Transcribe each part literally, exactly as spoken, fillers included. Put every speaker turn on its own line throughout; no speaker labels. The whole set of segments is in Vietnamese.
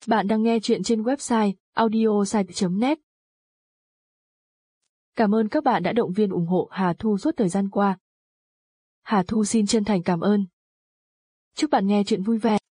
Bạn đang nghe chuyện trên website audiosite chấm net. Cảm ơn các bạn đã động viên ủng hộ Hà Thu suốt thời gian qua. Hà Thu xin chân thành cảm ơn. Chúc bạn nghe chuyện vui vẻ.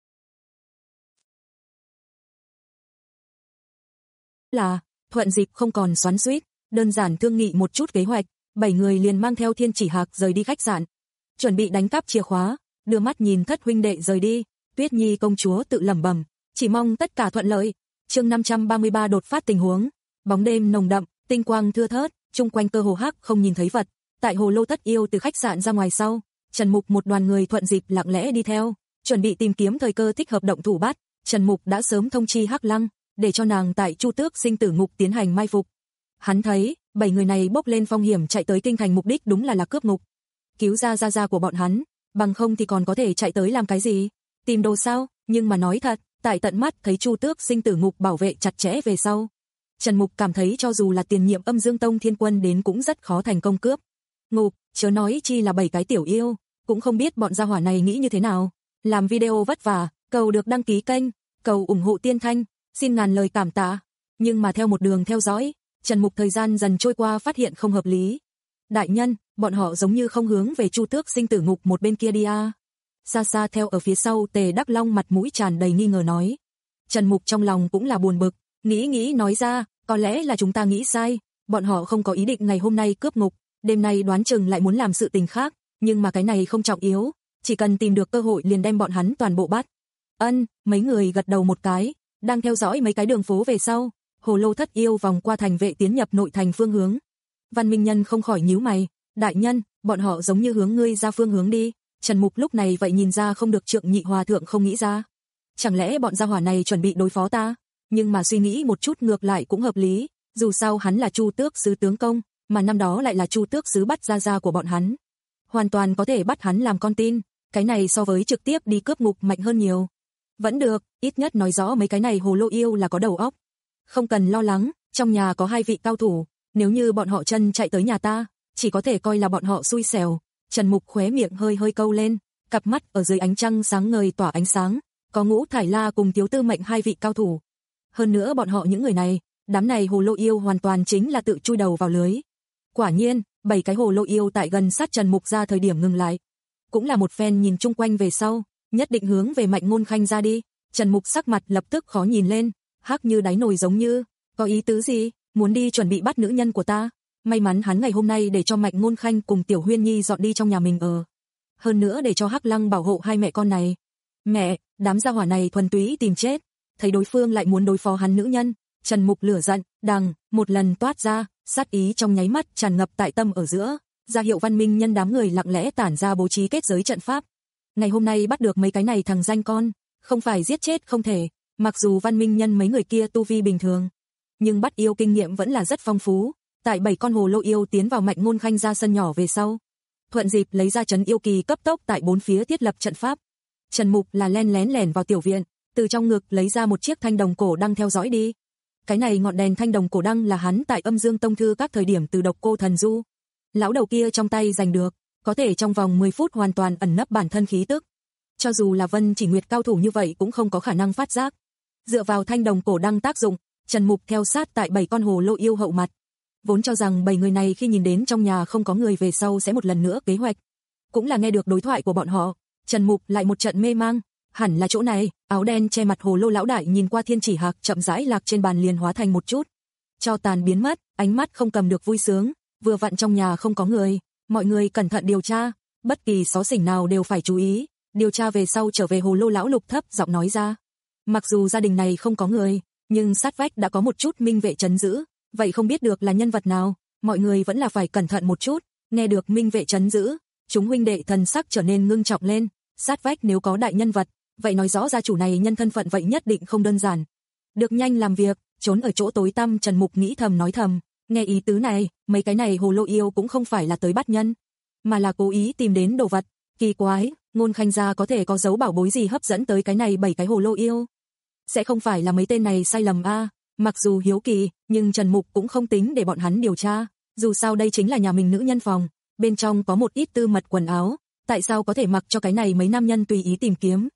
Là, thuận dịp không còn xoắn xuýt, đơn giản thương nghị một chút kế hoạch, bảy người liền mang theo Thiên Chỉ Hạc rời đi khách sạn. Chuẩn bị đánh cắp chìa khóa, đưa mắt nhìn thất huynh đệ rời đi, Tuyết Nhi công chúa tự lẩm bẩm, chỉ mong tất cả thuận lợi. Chương năm trăm ba mươi ba đột phát tình huống. Bóng đêm nồng đậm, tinh quang thưa thớt, chung quanh cơ hồ hắc không nhìn thấy vật. Tại hồ lô thất yêu từ khách sạn ra ngoài sau, Trần Mục một đoàn người thuận dịp lặng lẽ đi theo, chuẩn bị tìm kiếm thời cơ thích hợp động thủ bắt. Trần Mục đã sớm thông chi Hắc Lăng, để cho nàng tại Chu Tước sinh tử ngục tiến hành mai phục. Hắn thấy, bảy người này bốc lên phong hiểm chạy tới kinh thành mục đích đúng là là cướp ngục. Cứu ra gia gia của bọn hắn, bằng không thì còn có thể chạy tới làm cái gì? Tìm đồ sao? Nhưng mà nói thật, tại tận mắt thấy Chu Tước sinh tử ngục bảo vệ chặt chẽ về sau, Trần Mục cảm thấy cho dù là tiền nhiệm Âm Dương Tông Thiên Quân đến cũng rất khó thành công cướp ngục, chớ nói chi là bảy cái tiểu yêu, cũng không biết bọn gia hỏa này nghĩ như thế nào. Làm video vất vả, cầu được đăng ký kênh, cầu ủng hộ Tiên Thanh, xin ngàn lời cảm tạ. Nhưng mà theo một đường theo dõi, Trần Mục thời gian dần trôi qua phát hiện không hợp lý. Đại nhân, bọn họ giống như không hướng về Chu Tước sinh tử ngục một bên kia đi à. Xa xa theo ở phía sau Tề Đắc Long mặt mũi tràn đầy nghi ngờ nói. Trần Mục trong lòng cũng là buồn bực, nghĩ nghĩ nói ra, có lẽ là chúng ta nghĩ sai, bọn họ không có ý định ngày hôm nay cướp ngục, đêm nay đoán chừng lại muốn làm sự tình khác, nhưng mà cái này không trọng yếu, chỉ cần tìm được cơ hội liền đem bọn hắn toàn bộ bắt. Ân, mấy người gật đầu một cái, đang theo dõi mấy cái đường phố về sau, hồ lô thất yêu vòng qua thành vệ tiến nhập nội thành phương hướng. Văn Minh Nhân không khỏi nhíu mày, đại nhân, bọn họ giống như hướng ngươi ra phương hướng đi. Trần Mục lúc này vậy nhìn ra không được Trượng Nhị Hòa thượng không nghĩ ra. Chẳng lẽ bọn gia hỏa này chuẩn bị đối phó ta? Nhưng mà suy nghĩ một chút ngược lại cũng hợp lý, dù sao hắn là Chu Tước sứ tướng công, mà năm đó lại là Chu Tước sứ bắt gia gia của bọn hắn. Hoàn toàn có thể bắt hắn làm con tin, cái này so với trực tiếp đi cướp ngục mạnh hơn nhiều. Vẫn được, ít nhất nói rõ mấy cái này hồ lô yêu là có đầu óc. Không cần lo lắng, trong nhà có hai vị cao thủ, nếu như bọn họ chân chạy tới nhà ta, chỉ có thể coi là bọn họ xui xẻo. Trần Mục khóe miệng hơi hơi câu lên, cặp mắt ở dưới ánh trăng sáng ngời tỏa ánh sáng, có Ngũ Thải La cùng Tiếu Tư Mệnh hai vị cao thủ. Hơn nữa bọn họ những người này, đám này hồ lô yêu hoàn toàn chính là tự chui đầu vào lưới. Quả nhiên, bảy cái hồ lô yêu tại gần sát Trần Mục ra thời điểm ngừng lại. Cũng là một phen nhìn chung quanh về sau, nhất định hướng về Mạnh Ngôn Khanh ra đi. Trần Mục sắc mặt lập tức khó nhìn lên, hắc như đáy nồi giống như, có ý tứ gì, muốn đi chuẩn bị bắt nữ nhân của ta. May mắn hắn ngày hôm nay để cho Mạnh Ngôn Khanh cùng Tiểu Huyên Nhi dọn đi trong nhà mình ở. Hơn nữa để cho Hắc Lăng bảo hộ hai mẹ con này. Mẹ, đám gia hỏa này thuần túy tìm chết. Thấy đối phương lại muốn đối phó hắn nữ nhân, Trần Mục lửa giận, đằng, một lần toát ra, sát ý trong nháy mắt tràn ngập tại tâm ở giữa, ra hiệu Văn Minh Nhân đám người lặng lẽ tản ra bố trí kết giới trận pháp. Ngày hôm nay bắt được mấy cái này thằng danh con, không phải giết chết không thể, mặc dù Văn Minh Nhân mấy người kia tu vi bình thường, nhưng bắt yêu kinh nghiệm vẫn là rất phong phú. Tại bảy con hồ lô yêu tiến vào Mạnh Ngôn Khanh ra sân nhỏ về sau, thuận dịp lấy ra trấn yêu kỳ cấp tốc tại bốn phía thiết lập trận pháp. Trần Mục là len lén lẻn vào tiểu viện, từ trong ngực lấy ra một chiếc thanh đồng cổ đăng theo dõi đi. Cái này ngọn đèn thanh đồng cổ đăng là hắn tại Âm Dương Tông thư các thời điểm từ Độc Cô Thần Du lão đầu kia trong tay giành được, có thể trong vòng mười phút hoàn toàn ẩn nấp bản thân khí tức. Cho dù là Vân Chỉ Nguyệt cao thủ như vậy cũng không có khả năng phát giác. Dựa vào thanh đồng cổ đăng tác dụng, Trần Mục theo sát tại bảy con hồ lô yêu hậu mặt. Vốn cho rằng bảy người này khi nhìn đến trong nhà không có người về sau sẽ một lần nữa kế hoạch. Cũng là nghe được đối thoại của bọn họ, Trần Mục lại một trận mê mang, hẳn là chỗ này. Áo đen che mặt hồ lô lão đại nhìn qua Thiên Chỉ Hạc chậm rãi lạc trên bàn liền hóa thành một chút cho tàn biến mất, ánh mắt không cầm được vui sướng, vừa vặn trong nhà không có người, mọi người cẩn thận điều tra, bất kỳ xó xỉnh nào đều phải chú ý, điều tra về sau trở về hồ lô lão lục thấp giọng nói ra. Mặc dù gia đình này không có người, nhưng sát vách đã có một chút minh vệ trấn giữ. Vậy không biết được là nhân vật nào, mọi người vẫn là phải cẩn thận một chút. Nghe được minh vệ trấn giữ, chúng huynh đệ thần sắc trở nên ngưng trọng lên, sát vách nếu có đại nhân vật, vậy nói rõ gia chủ này nhân thân phận vậy nhất định không đơn giản. Được nhanh làm việc, trốn ở chỗ tối tăm. Trần Mục nghĩ thầm nói thầm, nghe ý tứ này, mấy cái này hồ lô yêu cũng không phải là tới bắt nhân, mà là cố ý tìm đến đồ vật. Kỳ quái, Ngôn Khanh gia có thể có dấu bảo bối gì hấp dẫn tới cái này bảy cái hồ lô yêu? Sẽ không phải là mấy tên này sai lầm a? À? Mặc dù hiếu kỳ, nhưng Trần Mục cũng không tính để bọn hắn điều tra, dù sao đây chính là nhà mình nữ nhân phòng, bên trong có một ít tư mật quần áo, tại sao có thể mặc cho cái này mấy nam nhân tùy ý tìm kiếm.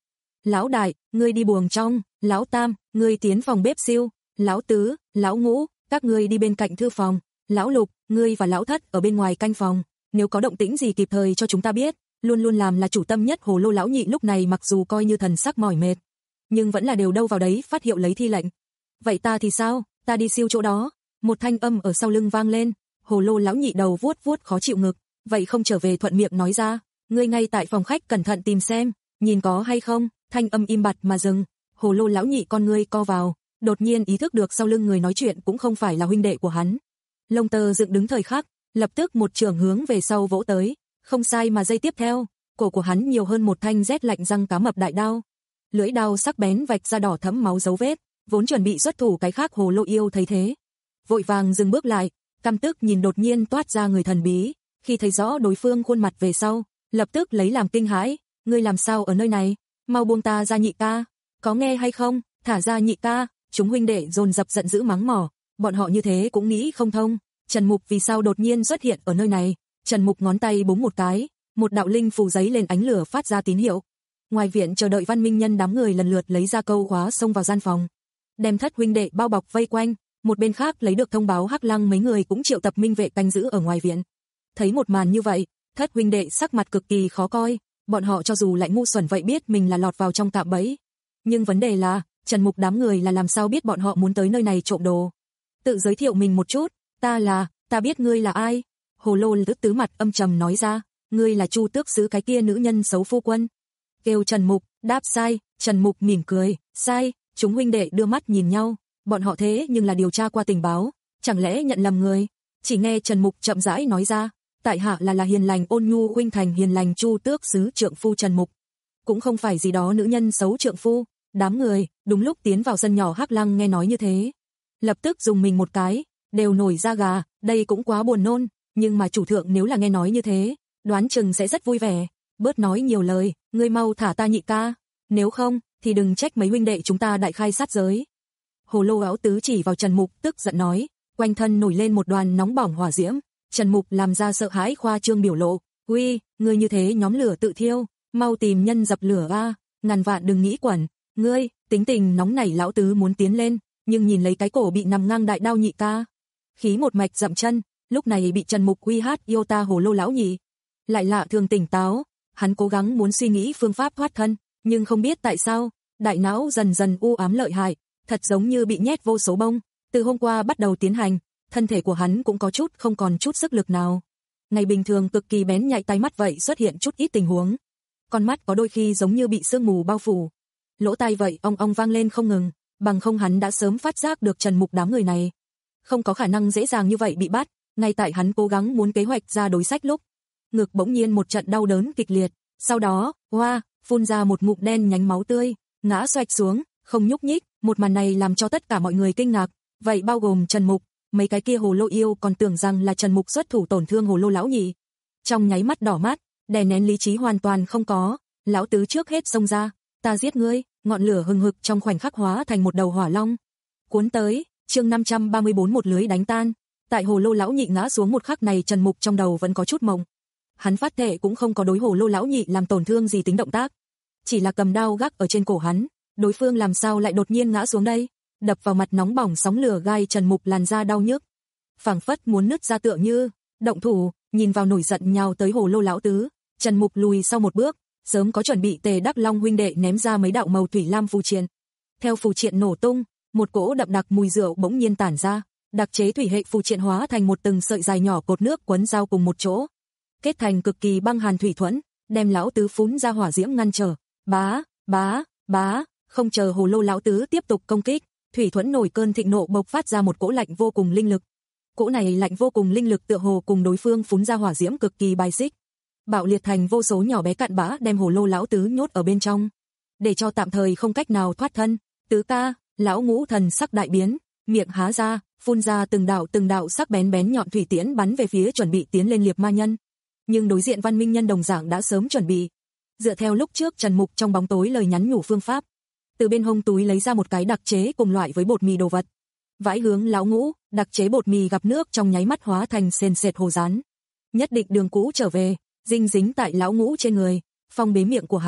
Lão đại, ngươi đi buồng trong, lão tam, ngươi tiến phòng bếp siêu, lão tứ, lão ngũ, các ngươi đi bên cạnh thư phòng, lão lục, ngươi và lão thất ở bên ngoài canh phòng, nếu có động tĩnh gì kịp thời cho chúng ta biết. Luôn luôn làm là chủ tâm nhất Hồ Lô lão nhị lúc này mặc dù coi như thần sắc mỏi mệt, nhưng vẫn là đều đâu vào đấy phát hiệu lấy thi lệnh. Vậy ta thì sao, ta đi siêu chỗ đó. Một thanh âm ở sau lưng vang lên, Hồ Lô lão nhị đầu vuốt vuốt khó chịu ngực, vậy không trở về thuận miệng nói ra, ngươi ngay tại phòng khách cẩn thận tìm xem, nhìn có hay không. Thanh âm im bặt mà dừng, Hồ Lô lão nhị con ngươi co vào, đột nhiên ý thức được sau lưng người nói chuyện cũng không phải là huynh đệ của hắn. Lông tơ dựng đứng thời khắc, lập tức một trường hướng về sau vỗ tới, không sai mà giây tiếp theo, cổ của hắn nhiều hơn một thanh rét lạnh răng cá mập đại đao. Lưỡi đao sắc bén vạch ra đỏ thẫm máu dấu vết, vốn chuẩn bị xuất thủ cái khác Hồ Lô yêu thấy thế, vội vàng dừng bước lại, căm tức nhìn đột nhiên toát ra người thần bí, khi thấy rõ đối phương khuôn mặt về sau, lập tức lấy làm kinh hãi, ngươi làm sao ở nơi này, mau buông ta ra nhị ca, có nghe hay không, thả ra nhị ca. Chúng huynh đệ dồn dập giận dữ mắng mỏ, bọn họ như thế cũng nghĩ không thông, Trần Mục vì sao đột nhiên xuất hiện ở nơi này. Trần Mục ngón tay búng một cái, một đạo linh phù giấy lên ánh lửa phát ra tín hiệu. Ngoài viện chờ đợi Văn Minh Nhân đám người lần lượt lấy ra câu khóa xông vào gian phòng, đem Thất huynh đệ bao bọc vây quanh. Một bên khác lấy được thông báo Hắc Lăng mấy người cũng triệu tập minh vệ canh giữ ở ngoài viện. Thấy một màn như vậy, Thất huynh đệ sắc mặt cực kỳ khó coi, bọn họ cho dù lại ngu xuẩn vậy biết mình là lọt vào trong cạm bẫy, nhưng vấn đề là Trần Mục đám người là làm sao biết bọn họ muốn tới nơi này trộm đồ. Tự giới thiệu mình một chút, ta là, ta biết ngươi là ai. Hồ Lô Lữ tứ mặt âm trầm nói ra, ngươi là Chu Tước Sứ cái kia nữ nhân xấu phu quân. Kêu Trần Mục, đáp sai. Trần Mục mỉm cười, sai. Chúng huynh đệ đưa mắt nhìn nhau, bọn họ thế nhưng là điều tra qua tình báo, chẳng lẽ nhận lầm người. Chỉ nghe Trần Mục chậm rãi nói ra, tại hạ là là hiền lành ôn nhu huynh thành hiền lành Chu Tước Sứ trượng phu Trần Mục, cũng không phải gì đó nữ nhân xấu trượng phu. Đám người đúng lúc tiến vào sân nhỏ Hắc Lăng nghe nói như thế, lập tức dùng mình một cái, đều nổi da gà, đây cũng quá buồn nôn, nhưng mà chủ thượng nếu là nghe nói như thế, đoán chừng sẽ rất vui vẻ. Bớt nói nhiều lời, ngươi mau thả ta nhị ca, nếu không thì đừng trách mấy huynh đệ chúng ta đại khai sát giới. Hồ Lô áo tứ chỉ vào Trần Mục tức giận nói, quanh thân nổi lên một đoàn nóng bỏng hỏa diễm. Trần Mục làm ra sợ hãi khoa trương biểu lộ, uy, ngươi như thế nhóm lửa tự thiêu, mau tìm nhân dập lửa a, ngàn vạn đừng nghĩ quẩn. Ngươi, tính tình nóng nảy lão tứ muốn tiến lên, nhưng nhìn lấy cái cổ bị nằm ngang đại đao nhị ca, khí một mạch dậm chân, lúc này bị Trần Mục uy hát yêu ta Hồ Lô lão nhị. Lại lạ thường tỉnh táo, hắn cố gắng muốn suy nghĩ phương pháp thoát thân, nhưng không biết tại sao, đại não dần dần u ám lợi hại, thật giống như bị nhét vô số bông, từ hôm qua bắt đầu tiến hành, thân thể của hắn cũng có chút không còn chút sức lực nào. Ngày bình thường cực kỳ bén nhạy tai mắt vậy xuất hiện chút ít tình huống. Con mắt có đôi khi giống như bị sương mù bao phủ. Lỗ tai vậy ong ong vang lên không ngừng, bằng không hắn đã sớm phát giác được Trần Mục đám người này không có khả năng dễ dàng như vậy bị bắt. Ngay tại hắn cố gắng muốn kế hoạch ra đối sách lúc, ngực bỗng nhiên một trận đau đớn kịch liệt, sau đó, hoa, phun ra một ngụm đen nhánh máu tươi, ngã xoạch xuống, không nhúc nhích. Một màn này làm cho tất cả mọi người kinh ngạc, vậy bao gồm Trần Mục, mấy cái kia Hồ Lô yêu còn tưởng rằng là Trần Mục xuất thủ tổn thương Hồ Lô lão nhị. Trong nháy mắt đỏ mắt, đè nén lý trí hoàn toàn không có, lão tứ trước hết xông ra, ta giết ngươi. Ngọn lửa hừng hực trong khoảnh khắc hóa thành một đầu hỏa long, cuốn tới. Chương năm trăm ba mươi bốn một lưới đánh tan. Tại Hồ Lô lão nhị ngã xuống một khắc này, Trần Mục trong đầu vẫn có chút mộng. Hắn phát thệ cũng không có đối Hồ Lô lão nhị làm tổn thương gì tính động tác, chỉ là cầm đao gác ở trên cổ hắn, đối phương làm sao lại đột nhiên ngã xuống đây, đập vào mặt nóng bỏng sóng lửa gai Trần Mục làn da đau nhức, phảng phất muốn nứt ra tựa như. Động thủ, nhìn vào nổi giận nhào tới Hồ Lô lão tứ, Trần Mục lùi sau một bước, sớm có chuẩn bị Tề Đắc Long huynh đệ ném ra mấy đạo màu thủy lam phù triện. Theo phù triện nổ tung, một cỗ đậm đặc mùi rượu bỗng nhiên tản ra, đặc chế thủy hệ phù triện hóa thành một từng sợi dài nhỏ cột nước quấn giao cùng một chỗ, kết thành cực kỳ băng hàn thủy thuẫn, đem lão tứ phún ra hỏa diễm ngăn trở. Bá, bá, bá, không chờ Hồ Lô lão tứ tiếp tục công kích, thủy thuẫn nổi cơn thịnh nộ bộc phát ra một cỗ lạnh vô cùng linh lực. Cỗ này lạnh vô cùng linh lực tựa hồ cùng đối phương phún ra hỏa diễm cực kỳ bài xích, bạo liệt thành vô số nhỏ bé cặn bã đem Hồ Lô lão tứ nhốt ở bên trong, để cho tạm thời không cách nào thoát thân. Tứ ca, lão ngũ thần sắc đại biến, miệng há ra, phun ra từng đạo từng đạo sắc bén bén nhọn thủy tiễn bắn về phía chuẩn bị tiến lên liệp ma nhân. Nhưng đối diện Văn Minh Nhân đồng dạng đã sớm chuẩn bị, dựa theo lúc trước Trần Mục trong bóng tối lời nhắn nhủ phương pháp, từ bên hông túi lấy ra một cái đặc chế cùng loại với bột mì đồ vật, vãi hướng lão ngũ. Đặc chế bột mì gặp nước trong nháy mắt hóa thành sền sệt hồ rán, nhất định đường cũ trở về, dinh dính tại lão ngũ trên người, phong bế miệng của hắn.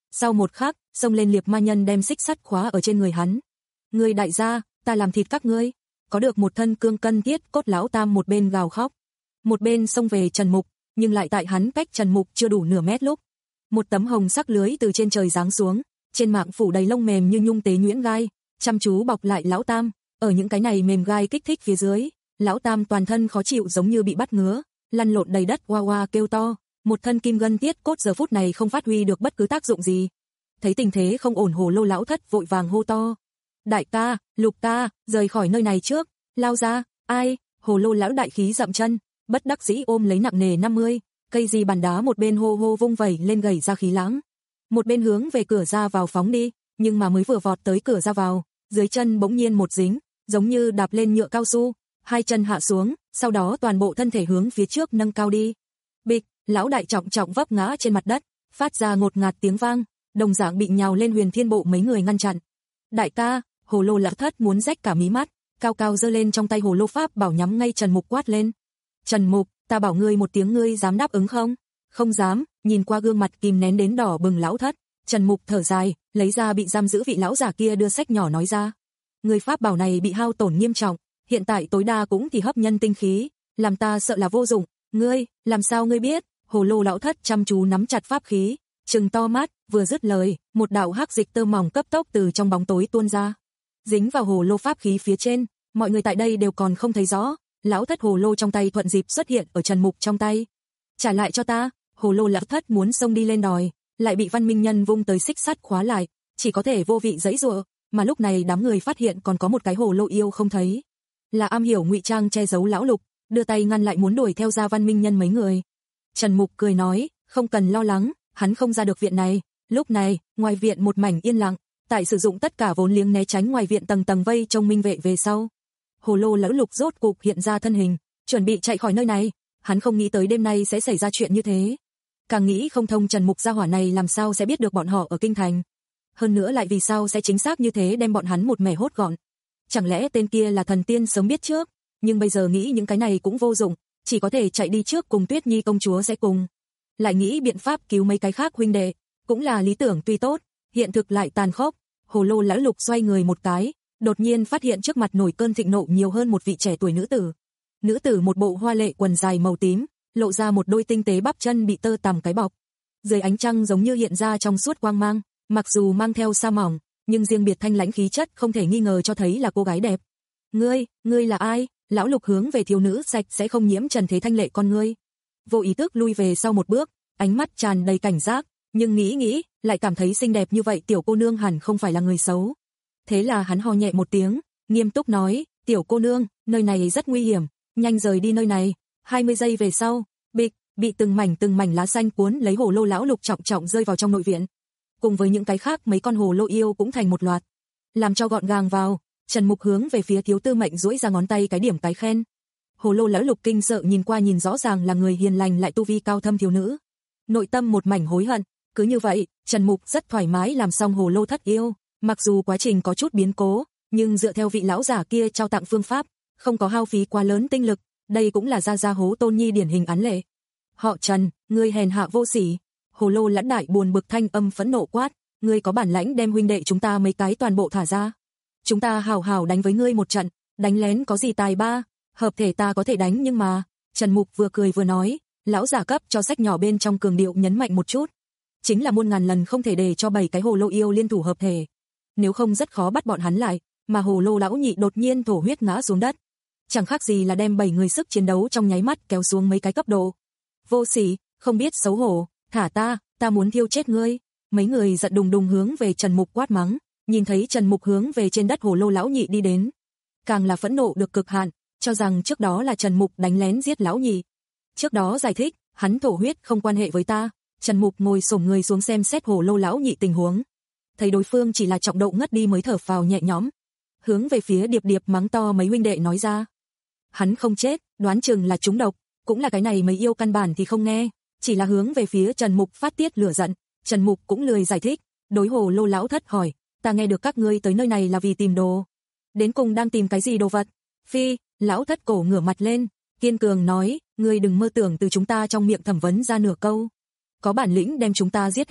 sau một khắc, xông lên liệp ma nhân đem xích sắt khóa ở trên người hắn. Ngươi đại gia, ta làm thịt các ngươi. Có được một thân cương cân thiết cốt lão tam một bên gào khóc, một bên xông về Trần Mục, nhưng lại tại hắn cách Trần Mục chưa đủ nửa mét lúc, một tấm hồng sắc lưới từ trên trời giáng xuống, trên mạng phủ đầy lông mềm như nhung tế nhuyễn gai, chăm chú bọc lại lão tam, ở những cái này mềm gai kích thích phía dưới, lão tam toàn thân khó chịu giống như bị bắt ngứa, lăn lộn đầy đất oa oa kêu to, một thân kim gân tiết cốt giờ phút này không phát huy được bất cứ tác dụng gì. Thấy tình thế không ổn, Hồ Lô lão thất vội vàng hô to: "Đại ca, Lục ca, rời khỏi nơi này trước, lao ra." Ai? Hồ Lô lão đại khí dậm chân, bất đắc dĩ ôm lấy nặng nề năm mươi cây gì bàn đá, một bên hô hô vung vẩy lên gầy ra khí lãng, một bên hướng về cửa ra vào phóng đi, nhưng mà mới vừa vọt tới cửa ra vào, dưới chân bỗng nhiên một dính, giống như đạp lên nhựa cao su, hai chân hạ xuống, sau đó toàn bộ thân thể hướng phía trước nâng cao đi. Bịch, lão đại trọng trọng vấp ngã trên mặt đất, phát ra ngột ngạt tiếng vang, đồng dạng bị nhào lên Huyền Thiên bộ mấy người ngăn chặn. Đại ca, Hồ Lô lão thất muốn rách cả mí mắt, cao cao giơ lên trong tay hồ lô pháp bảo nhắm ngay Trần Mục quát lên. Trần Mục, ta bảo ngươi một tiếng, ngươi dám đáp ứng không? Không dám. Nhìn qua gương mặt kìm nén đến đỏ bừng lão thất, Trần Mục thở dài, lấy ra bị giam giữ vị lão giả kia đưa sách nhỏ nói ra. Người pháp bảo này bị hao tổn nghiêm trọng, hiện tại tối đa cũng thì hấp nhân tinh khí, làm ta sợ là vô dụng. Ngươi, làm sao ngươi biết? Hồ Lô lão thất chăm chú nắm chặt pháp khí, trừng to mắt, vừa dứt lời, một đạo hắc dịch tơ mỏng cấp tốc từ trong bóng tối tuôn ra, dính vào hồ lô pháp khí phía trên, mọi người tại đây đều còn không thấy rõ, lão thất hồ lô trong tay thuận dịp xuất hiện ở Trần Mục trong tay. Trả lại cho ta. Hồ lô lão thất muốn xông đi lên đòi, lại bị Văn Minh Nhân vung tới xích sắt khóa lại, chỉ có thể vô vị giãy giụa, mà lúc này đám người phát hiện còn có một cái hồ lô yêu không thấy, là am hiểu ngụy trang che giấu lão Lục, đưa tay ngăn lại muốn đuổi theo ra Văn Minh Nhân mấy người. Trần Mục cười nói, không cần lo lắng, hắn không ra được viện này. Lúc này, ngoài viện một mảnh yên lặng, tại sử dụng tất cả vốn liếng né tránh ngoài viện tầng tầng vây trông minh vệ về sau. Hồ lô lão Lục rốt cục hiện ra thân hình, chuẩn bị chạy khỏi nơi này. Hắn không nghĩ tới đêm nay sẽ xảy ra chuyện như thế. Càng nghĩ không thông Trần Mục gia hỏa này làm sao sẽ biết được bọn họ ở kinh thành. Hơn nữa lại vì sao sẽ chính xác như thế đem bọn hắn một mẻ hốt gọn. Chẳng lẽ tên kia là thần tiên sớm biết trước, nhưng bây giờ nghĩ những cái này cũng vô dụng, chỉ có thể chạy đi trước cùng Tuyết Nhi công chúa sẽ cùng. Lại nghĩ biện pháp cứu mấy cái khác huynh đệ, cũng là lý tưởng tuy tốt, hiện thực lại tàn khốc. Hồ lô lão Lục xoay người một cái, đột nhiên phát hiện trước mặt nổi cơn thịnh nộ nhiều hơn một vị trẻ tuổi nữ tử. Nữ tử một bộ hoa lệ quần dài màu tím, lộ ra một đôi tinh tế bắp chân bị tơ tằm cái bọc. Dưới ánh trăng giống như hiện ra trong suốt quang mang, mặc dù mang theo sa mỏng, nhưng riêng biệt thanh lãnh khí chất không thể nghi ngờ cho thấy là cô gái đẹp. Ngươi, ngươi là ai? Lão Lục hướng về thiếu nữ sạch sẽ không nhiễm trần thế thanh lệ con ngươi. Vô ý thức lui về sau một bước, ánh mắt tràn đầy cảnh giác, nhưng nghĩ nghĩ, lại cảm thấy xinh đẹp như vậy tiểu cô nương hẳn không phải là người xấu. Thế là hắn ho nhẹ một tiếng, nghiêm túc nói, tiểu cô nương, nơi này rất nguy hiểm, nhanh rời đi nơi này. hai mươi giây về sau, bịch, bị từng mảnh từng mảnh lá xanh cuốn lấy hồ lô lão Lục trọng trọng rơi vào trong nội viện. Cùng với những cái khác mấy con hồ lô yêu cũng thành một loạt. Làm cho gọn gàng vào, Trần Mục hướng về phía thiếu tư mệnh duỗi ra ngón tay cái điểm cái khen. Hồ lô lão Lục kinh sợ nhìn qua, nhìn rõ ràng là người hiền lành lại tu vi cao thâm thiếu nữ. Nội tâm một mảnh hối hận, cứ như vậy, Trần Mục rất thoải mái làm xong hồ lô thất yêu, mặc dù quá trình có chút biến cố, nhưng dựa theo vị lão giả kia trao tặng phương pháp, không có hao phí quá lớn tinh lực, đây cũng là gia gia hố tôn nhi điển hình án lệ. Họ Trần, ngươi hèn hạ vô sỉ. Hồ lô lãnh đại buồn bực thanh âm phẫn nộ quát, ngươi có bản lãnh đem huynh đệ chúng ta mấy cái toàn bộ thả ra. Chúng ta hào hào đánh với ngươi một trận, đánh lén có gì tài ba, hợp thể ta có thể đánh nhưng mà, Trần Mục vừa cười vừa nói, lão giả cấp cho sách nhỏ bên trong cường điệu nhấn mạnh một chút. Chính là muôn ngàn lần không thể để cho bảy cái hồ lô yêu liên thủ hợp thể. Nếu không rất khó bắt bọn hắn lại, mà hồ lô lão nhị đột nhiên thổ huyết ngã xuống đất. Chẳng khác gì là đem bảy người sức chiến đấu trong nháy mắt kéo xuống mấy cái cấp độ. Vô sỉ, không biết xấu hổ, thả ta, ta muốn thiêu chết ngươi. Mấy người giận đùng đùng hướng về Trần Mục quát mắng, nhìn thấy Trần Mục hướng về trên đất hồ lô lão nhị đi đến. Càng là phẫn nộ được cực hạn, cho rằng trước đó là Trần Mục đánh lén giết lão nhị. Trước đó giải thích, hắn thổ huyết không quan hệ với ta. Trần Mục ngồi xổm người xuống xem xét hồ lô lão nhị tình huống. Thấy đối phương chỉ là trọng độ ngất đi mới thở phào nhẹ nhõm. Hướng về phía Điệp Điệp mắng to mấy huynh đệ nói ra. Hắn không chết, đoán chừng là trúng độc, cũng là cái này mấy yêu căn bản thì không nghe, chỉ là hướng về phía Trần Mục phát tiết lửa giận. Trần Mục cũng lười giải thích, đối hồ lô lão thất hỏi, ta nghe được các ngươi tới nơi này là vì tìm đồ. Đến cùng đang tìm cái gì đồ vật? Phi, lão thất cổ ngửa mặt lên, kiên cường nói, ngươi đừng mơ tưởng từ chúng ta trong miệng thẩm vấn ra nửa câu. Có bản lĩnh đem chúng ta giết hết,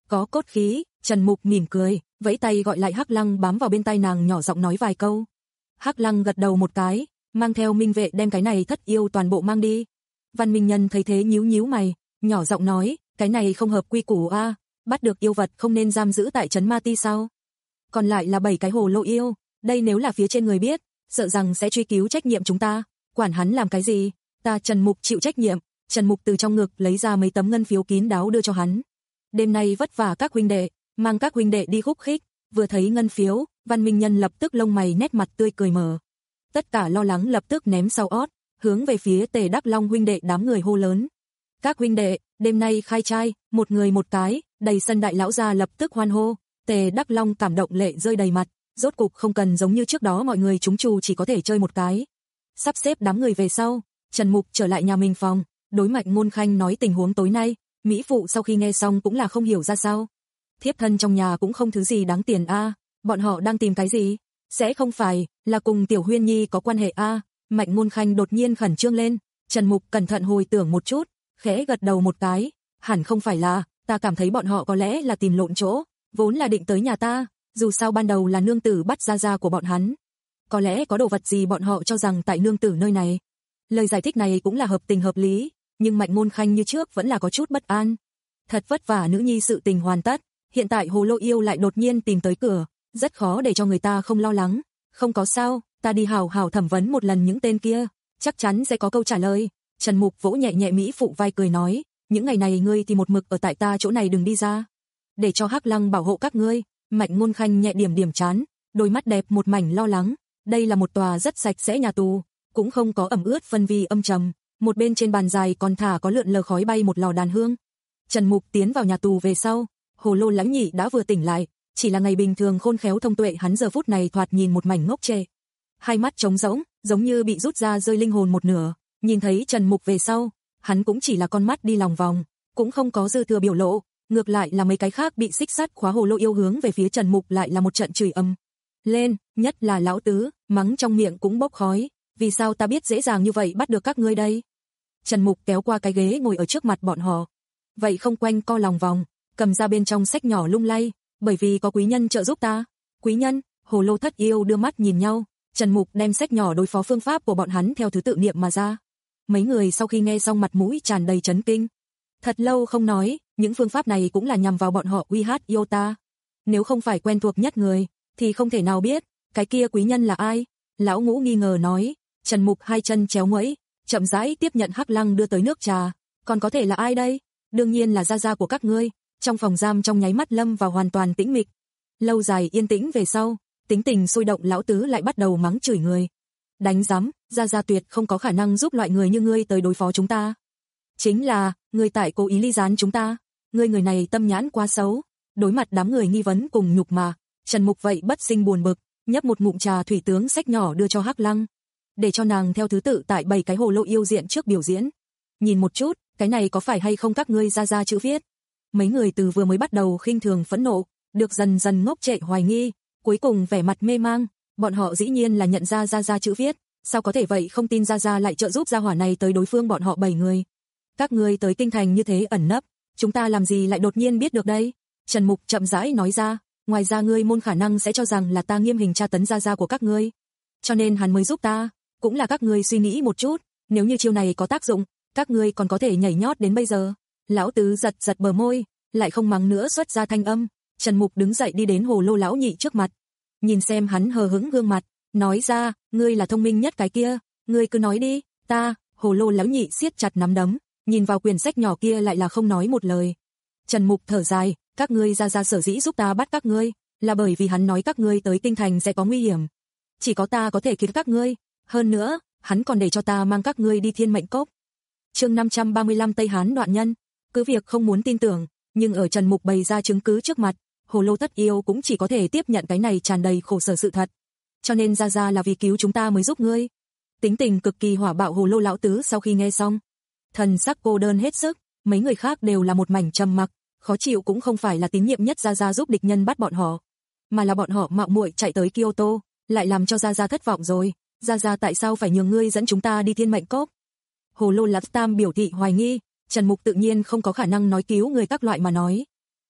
có cốt khí. Trần Mục mỉm cười, vẫy tay gọi lại Hắc Lăng bám vào bên tai nàng nhỏ giọng nói vài câu. Hắc Lăng gật đầu một cái, mang theo minh vệ đem cái này thất yêu toàn bộ mang đi. Văn Minh Nhân thấy thế nhíu nhíu mày, nhỏ giọng nói, cái này không hợp quy củ a, à, bắt được yêu vật không nên giam giữ tại trấn Ma Ti sao? Còn lại là bảy cái hồ lô yêu, đây nếu là phía trên người biết, sợ rằng sẽ truy cứu trách nhiệm chúng ta, quản hắn làm cái gì, ta Trần Mục chịu trách nhiệm. Trần Mục từ trong ngực lấy ra mấy tấm ngân phiếu kín đáo đưa cho hắn. Đêm nay vất vả các huynh đệ, mang các huynh đệ đi khúc khích, vừa thấy ngân phiếu, Văn Minh Nhân lập tức lông mày nét mặt tươi cười mở. Tất cả lo lắng lập tức ném sau ót, hướng về phía Tề Đắc Long huynh đệ đám người hô lớn. Các huynh đệ, đêm nay khai trai, một người một cái, đầy sân đại lão gia lập tức hoan hô. Tề Đắc Long cảm động lệ rơi đầy mặt, rốt cục không cần giống như trước đó mọi người chúng trù chỉ có thể chơi một cái. Sắp xếp đám người về sau, Trần Mục trở lại nhà mình phòng, đối Mạnh Ngôn Khanh nói tình huống tối nay. Mỹ phụ sau khi nghe xong cũng là không hiểu ra sao. Thiếp thân trong nhà cũng không thứ gì đáng tiền a, à, bọn họ đang tìm cái gì? Sẽ không phải là cùng Tiểu Huyên Nhi có quan hệ a? À? Mạnh Ngôn Khanh đột nhiên khẩn trương lên, Trần Mục cẩn thận hồi tưởng một chút, khẽ gật đầu một cái, hẳn không phải là, ta cảm thấy bọn họ có lẽ là tìm lộn chỗ, vốn là định tới nhà ta, dù sao ban đầu là nương tử bắt ra ra của bọn hắn. Có lẽ có đồ vật gì bọn họ cho rằng tại nương tử nơi này. Lời giải thích này cũng là hợp tình hợp lý, nhưng Mạnh Ngôn Khanh như trước vẫn là có chút bất an. Thật vất vả nữ nhi sự tình hoàn tất, hiện tại hồ lô yêu lại đột nhiên tìm tới cửa, rất khó để cho người ta không lo lắng. Không có sao, ta đi hào hào thẩm vấn một lần những tên kia, chắc chắn sẽ có câu trả lời. Trần Mục vỗ nhẹ nhẹ Mỹ phụ vai cười nói, những ngày này ngươi thì một mực ở tại ta chỗ này đừng đi ra, để cho Hắc Lăng bảo hộ các ngươi. Mạnh Ngôn Khanh nhẹ điểm điểm trán, đôi mắt đẹp một mảnh lo lắng. Đây là một tòa rất sạch sẽ nhà tù, cũng không có ẩm ướt phân vi âm trầm, một bên trên bàn dài còn thả có lượn lờ khói bay một lò đàn hương. Trần Mục tiến vào nhà tù về sau, Hồ Lô Lãnh Nhị đã vừa tỉnh lại, chỉ là ngày bình thường khôn khéo thông tuệ hắn giờ phút này thoạt nhìn một mảnh ngốc trệ. Hai mắt trống rỗng, giống như bị rút ra rơi linh hồn một nửa, nhìn thấy Trần Mục về sau, hắn cũng chỉ là con mắt đi lòng vòng, cũng không có dư thừa biểu lộ, ngược lại là mấy cái khác bị xích sắt khóa Hồ Lô yêu hướng về phía Trần Mục lại là một trận chửi ầm lên, nhất là lão tứ, mắng trong miệng cũng bốc khói, vì sao ta biết dễ dàng như vậy bắt được các ngươi đây? Trần Mục kéo qua cái ghế ngồi ở trước mặt bọn họ, vậy không quanh co lòng vòng, cầm ra bên trong sách nhỏ lung lay, bởi vì có quý nhân trợ giúp ta. Quý nhân? Hồ Lô thất yêu đưa mắt nhìn nhau, Trần Mục đem sách nhỏ đối phó phương pháp của bọn hắn theo thứ tự niệm mà ra. Mấy người sau khi nghe xong mặt mũi tràn đầy chấn kinh. Thật lâu không nói, những phương pháp này cũng là nhằm vào bọn họ uy hát yêu ta. Nếu không phải quen thuộc nhất người, thì không thể nào biết, cái kia quý nhân là ai? Lão Ngũ nghi ngờ nói. Trần Mục hai chân chéo ngoẫy, chậm rãi tiếp nhận Hắc Lăng đưa tới nước trà. Còn có thể là ai đây? Đương nhiên là gia gia của các ngươi. Trong phòng giam trong nháy mắt lâm vào hoàn toàn tĩnh mịch. Lâu dài yên tĩnh về sau, tính tình sôi động lão tứ lại bắt đầu mắng chửi người. Đánh rắm, gia gia tuyệt không có khả năng giúp loại người như ngươi tới đối phó chúng ta. Chính là, ngươi tại cố ý ly gián chúng ta. Ngươi người này tâm nhãn quá xấu. Đối mặt đám người nghi vấn cùng nhục mà, Trần Mục vậy bất sinh buồn bực, nhấp một ngụm trà thủy tướng sách nhỏ đưa cho Hắc Lăng, để cho nàng theo thứ tự tại bảy cái hồ lô yêu diện trước biểu diễn. Nhìn một chút, cái này có phải hay không các ngươi ra ra chữ viết? Mấy người từ vừa mới bắt đầu khinh thường phẫn nộ, được dần dần ngốc trệ hoài nghi, cuối cùng vẻ mặt mê mang, bọn họ dĩ nhiên là nhận ra ra ra chữ viết, sao có thể vậy không tin ra ra lại trợ giúp gia hỏa này tới đối phương bọn họ bảy người. Các ngươi tới kinh thành như thế ẩn nấp, chúng ta làm gì lại đột nhiên biết được đây? Trần Mục chậm rãi nói ra, ngoài ra ngươi môn khả năng sẽ cho rằng là ta nghiêm hình tra tấn gia gia của các ngươi, cho nên hắn mới giúp ta, cũng là các ngươi suy nghĩ một chút, nếu như chiêu này có tác dụng, các ngươi còn có thể nhảy nhót đến bây giờ. Lão tứ giật giật bờ môi, lại không mắng nữa xuất ra thanh âm. Trần Mục đứng dậy đi đến Hồ Lô lão nhị trước mặt, nhìn xem hắn hờ hững gương mặt, nói ra, ngươi là thông minh nhất cái kia, ngươi cứ nói đi. Ta, Hồ Lô lão nhị siết chặt nắm đấm, nhìn vào quyển sách nhỏ kia lại là không nói một lời. Trần Mục thở dài, các ngươi ra ra sở dĩ giúp ta bắt các ngươi, là bởi vì hắn nói các ngươi tới kinh thành sẽ có nguy hiểm, chỉ có ta có thể cứu các ngươi, hơn nữa, hắn còn để cho ta mang các ngươi đi Thiên Mệnh Cốc. Chương năm trăm ba mươi lăm Tây Hán đoạn nhân. Cứ việc không muốn tin tưởng, nhưng ở Trần Mục bày ra chứng cứ trước mặt, Hồ Lô thất yêu cũng chỉ có thể tiếp nhận cái này tràn đầy khổ sở sự thật. Cho nên ra ra là vì cứu chúng ta mới giúp ngươi. Tính tình cực kỳ hỏa bạo Hồ Lô lão tứ sau khi nghe xong, thần sắc cô đơn hết sức, mấy người khác đều là một mảnh trầm mặc, khó chịu cũng không phải là tín nhiệm nhất ra ra giúp địch nhân bắt bọn họ, mà là bọn họ mạo muội chạy tới Kyoto, lại làm cho ra ra thất vọng rồi. Ra ra tại sao phải nhường ngươi dẫn chúng ta đi Thiên Mệnh Cốc? Hồ Lô Lạp Tam biểu thị hoài nghi, Trần Mục tự nhiên không có khả năng nói cứu người các loại mà nói.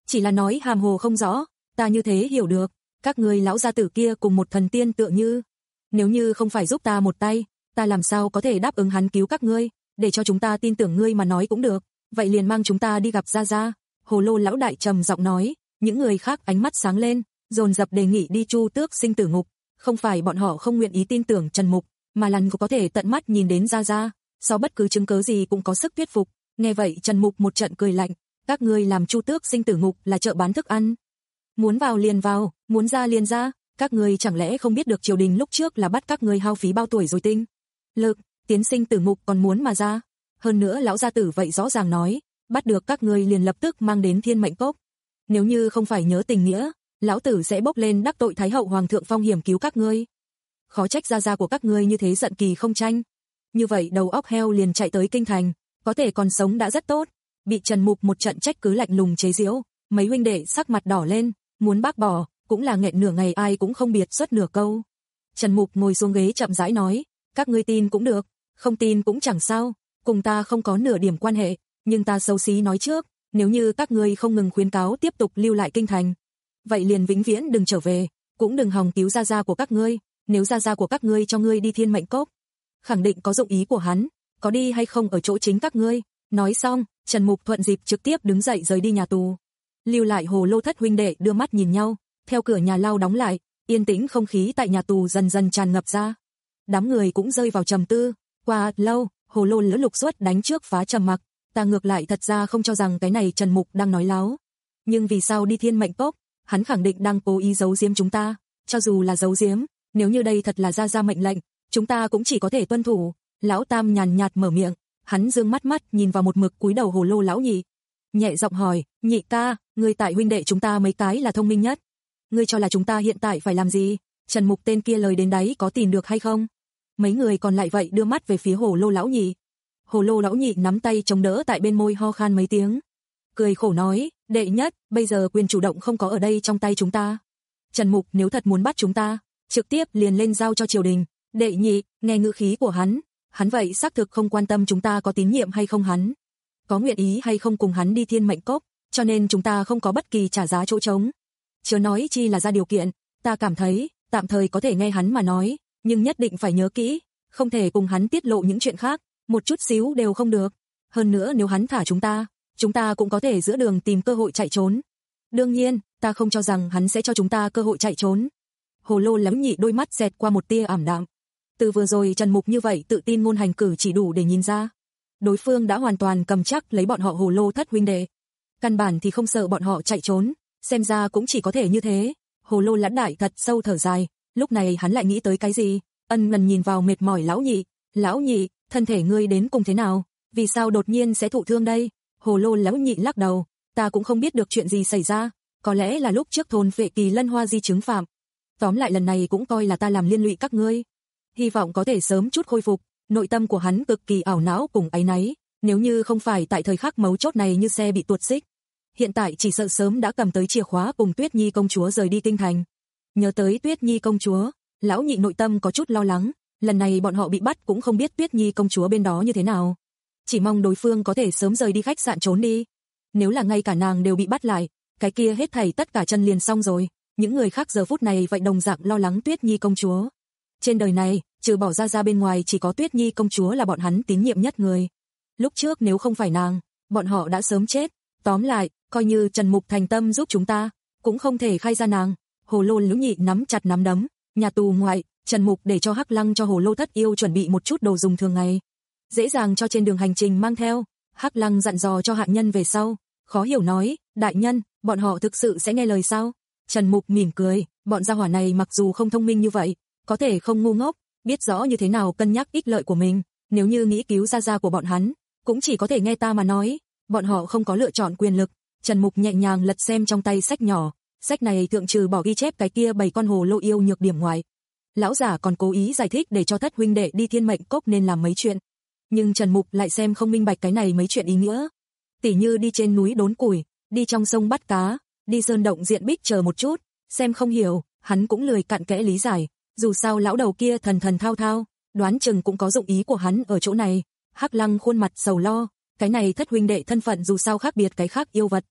chỉ là nói hàm hồ không rõ, ta như thế hiểu được, các ngươi lão gia tử kia cùng một thần tiên tựa như, nếu như không phải giúp ta một tay, ta làm sao có thể đáp ứng hắn cứu các ngươi, để cho chúng ta tin tưởng ngươi mà nói cũng được, vậy liền mang chúng ta đi gặp gia gia. Hồ Lô lão đại trầm giọng nói, những người khác ánh mắt sáng lên, dồn dập đề nghị đi Chu Tước sinh tử ngục, không phải bọn họ không nguyện ý tin tưởng Trần Mục, mà là có thể tận mắt nhìn đến gia gia, sau bất cứ chứng cớ gì cũng có sức thuyết phục. Nghe vậy Trần Mục một trận cười lạnh, các ngươi làm Chu Tước sinh tử ngục là chợ bán thức ăn, muốn vào liền vào, muốn ra liền ra, các ngươi chẳng lẽ không biết được triều đình lúc trước là bắt các ngươi hao phí bao tuổi rồi tinh lực, tiến sinh tử ngục còn muốn mà ra. Hơn nữa lão gia tử vậy rõ ràng nói, bắt được các ngươi liền lập tức mang đến Thiên Mệnh Cốc. Nếu như không phải nhớ tình nghĩa, lão tử sẽ bốc lên đắc tội Thái hậu hoàng thượng phong hiểm cứu các ngươi. Khó trách gia gia của các ngươi như thế giận kỳ không tranh. Như vậy đầu óc heo liền chạy tới kinh thành, có thể còn sống đã rất tốt. Bị Trần Mục một trận trách cứ lạnh lùng chế giễu, mấy huynh đệ sắc mặt đỏ lên, muốn bác bỏ, cũng là nghẹn nửa ngày ai cũng không biệt xuất nửa câu. Trần Mục ngồi xuống ghế chậm rãi nói, các ngươi tin cũng được, không tin cũng chẳng sao, cùng ta không có nửa điểm quan hệ, nhưng ta xấu xí nói trước, nếu như các ngươi không ngừng khuyến cáo tiếp tục lưu lại kinh thành, vậy liền vĩnh viễn đừng trở về, cũng đừng hòng cứu gia gia của các ngươi, nếu gia gia của các ngươi cho ngươi đi Thiên Mệnh Cốc, khẳng định có dụng ý của hắn, có đi hay không ở chỗ chính các ngươi. Nói xong, Trần Mục thuận dịp trực tiếp đứng dậy rời đi nhà tù. Lưu lại Hồ Lô thất huynh đệ đưa mắt nhìn nhau, theo cửa nhà lao đóng lại, yên tĩnh không khí tại nhà tù dần dần tràn ngập ra. Đám người cũng rơi vào trầm tư, qua lâu, Hồ Lô Lữ Lục Xuất đánh trước phá trầm mặc, ta ngược lại thật ra không cho rằng cái này Trần Mục đang nói láo. Nhưng vì sao đi Thiên Mệnh Cốc, hắn khẳng định đang cố ý giấu giếm chúng ta, cho dù là giấu giếm, nếu như đây thật là gia gia mệnh lệnh, chúng ta cũng chỉ có thể tuân thủ. Lão Tam nhàn nhạt mở miệng, hắn dương mắt mắt nhìn vào một mực cúi đầu Hồ Lô lão nhị, nhẹ giọng hỏi, nhị ca, ngươi tại huynh đệ chúng ta mấy cái là thông minh nhất, ngươi cho là chúng ta hiện tại phải làm gì? Trần Mục tên kia lời đến đấy có tìm được hay không? Mấy người còn lại vậy đưa mắt về phía Hồ Lô lão nhị. Hồ Lô lão nhị nắm tay chống đỡ tại bên môi ho khan mấy tiếng, cười khổ nói, đệ nhất, bây giờ quyền chủ động không có ở đây trong tay chúng ta. Trần Mục nếu thật muốn bắt chúng ta, trực tiếp liền lên giao cho triều đình. Đệ nhị, nghe ngữ khí của hắn, hắn vậy xác thực không quan tâm chúng ta có tín nhiệm hay không hắn, có nguyện ý hay không cùng hắn đi Thiên Mệnh Cốc, cho nên chúng ta không có bất kỳ trả giá chỗ trống. Chớ nói chi là ra điều kiện, ta cảm thấy, tạm thời có thể nghe hắn mà nói, nhưng nhất định phải nhớ kỹ, không thể cùng hắn tiết lộ những chuyện khác, một chút xíu đều không được. Hơn nữa nếu hắn thả chúng ta, chúng ta cũng có thể giữa đường tìm cơ hội chạy trốn. Đương nhiên, ta không cho rằng hắn sẽ cho chúng ta cơ hội chạy trốn. Hồ Lô lão nhị đôi mắt xẹt qua một tia ảm đạm. Từ vừa rồi Trần Mục như vậy tự tin ngôn hành cử chỉ đủ để nhìn ra, đối phương đã hoàn toàn cầm chắc lấy bọn họ Hồ Lô thất huynh đệ, căn bản thì không sợ bọn họ chạy trốn, xem ra cũng chỉ có thể như thế. Hồ Lô lãn đại thật sâu thở dài, lúc này hắn lại nghĩ tới cái gì, ân ngần nhìn vào mệt mỏi lão nhị, lão nhị, thân thể ngươi đến cùng thế nào, vì sao đột nhiên sẽ thụ thương đây? Hồ Lô lão nhị lắc đầu, ta cũng không biết được chuyện gì xảy ra, có lẽ là lúc trước thôn vệ kỳ lân hoa di chứng phạm, tóm lại lần này cũng coi là ta làm liên lụy các ngươi, hy vọng có thể sớm chút khôi phục. Nội tâm của hắn cực kỳ ảo não cùng áy náy, nếu như không phải tại thời khắc mấu chốt này như xe bị tuột xích, hiện tại chỉ sợ sớm đã cầm tới chìa khóa cùng Tuyết Nhi công chúa rời đi kinh thành. Nhớ tới Tuyết Nhi công chúa, lão nhị nội tâm có chút lo lắng, lần này bọn họ bị bắt cũng không biết Tuyết Nhi công chúa bên đó như thế nào, chỉ mong đối phương có thể sớm rời đi khách sạn trốn đi. Nếu là ngay cả nàng đều bị bắt lại, cái kia hết thảy tất cả chân liền xong rồi. Những người khác giờ phút này vậy đồng dạng lo lắng Tuyết Nhi công chúa. Trên đời này, trừ bỏ ra ra bên ngoài chỉ có Tuyết Nhi công chúa là bọn hắn tín nhiệm nhất người. Lúc trước nếu không phải nàng, bọn họ đã sớm chết. Tóm lại, coi như Trần Mục thành tâm giúp chúng ta, cũng không thể khai ra nàng. Hồ Lô Lữ nhị nắm chặt nắm đấm, nhà tù ngoại, Trần Mục để cho Hắc Lăng cho Hồ Lô thất yêu chuẩn bị một chút đồ dùng thường ngày, dễ dàng cho trên đường hành trình mang theo. Hắc Lăng dặn dò cho hạ nhân về sau, khó hiểu nói, đại nhân, bọn họ thực sự sẽ nghe lời sao? Trần Mục mỉm cười, bọn gia hỏa này mặc dù không thông minh như vậy, có thể không ngu ngốc, biết rõ như thế nào cân nhắc ích lợi của mình, nếu như nghĩ cứu gia gia của bọn hắn, cũng chỉ có thể nghe ta mà nói, bọn họ không có lựa chọn quyền lực. Trần Mục nhẹ nhàng lật xem trong tay sách nhỏ, sách này thượng trừ bỏ ghi chép cái kia bảy con hồ lô yêu nhược điểm ngoài, lão giả còn cố ý giải thích để cho thất huynh đệ đi Thiên Mệnh Cốc nên làm mấy chuyện, nhưng Trần Mục lại xem không minh bạch cái này mấy chuyện ý nghĩa, tỉ như đi trên núi đốn củi, đi trong sông bắt cá, đi sơn động diện bích chờ một chút, xem không hiểu, hắn cũng lười cặn kẽ lý giải, dù sao lão đầu kia thần thần thao thao, đoán chừng cũng có dụng ý của hắn ở chỗ này. Hắc Lăng khuôn mặt sầu lo, cái này thất huynh đệ thân phận dù sao khác biệt cái khác yêu vật,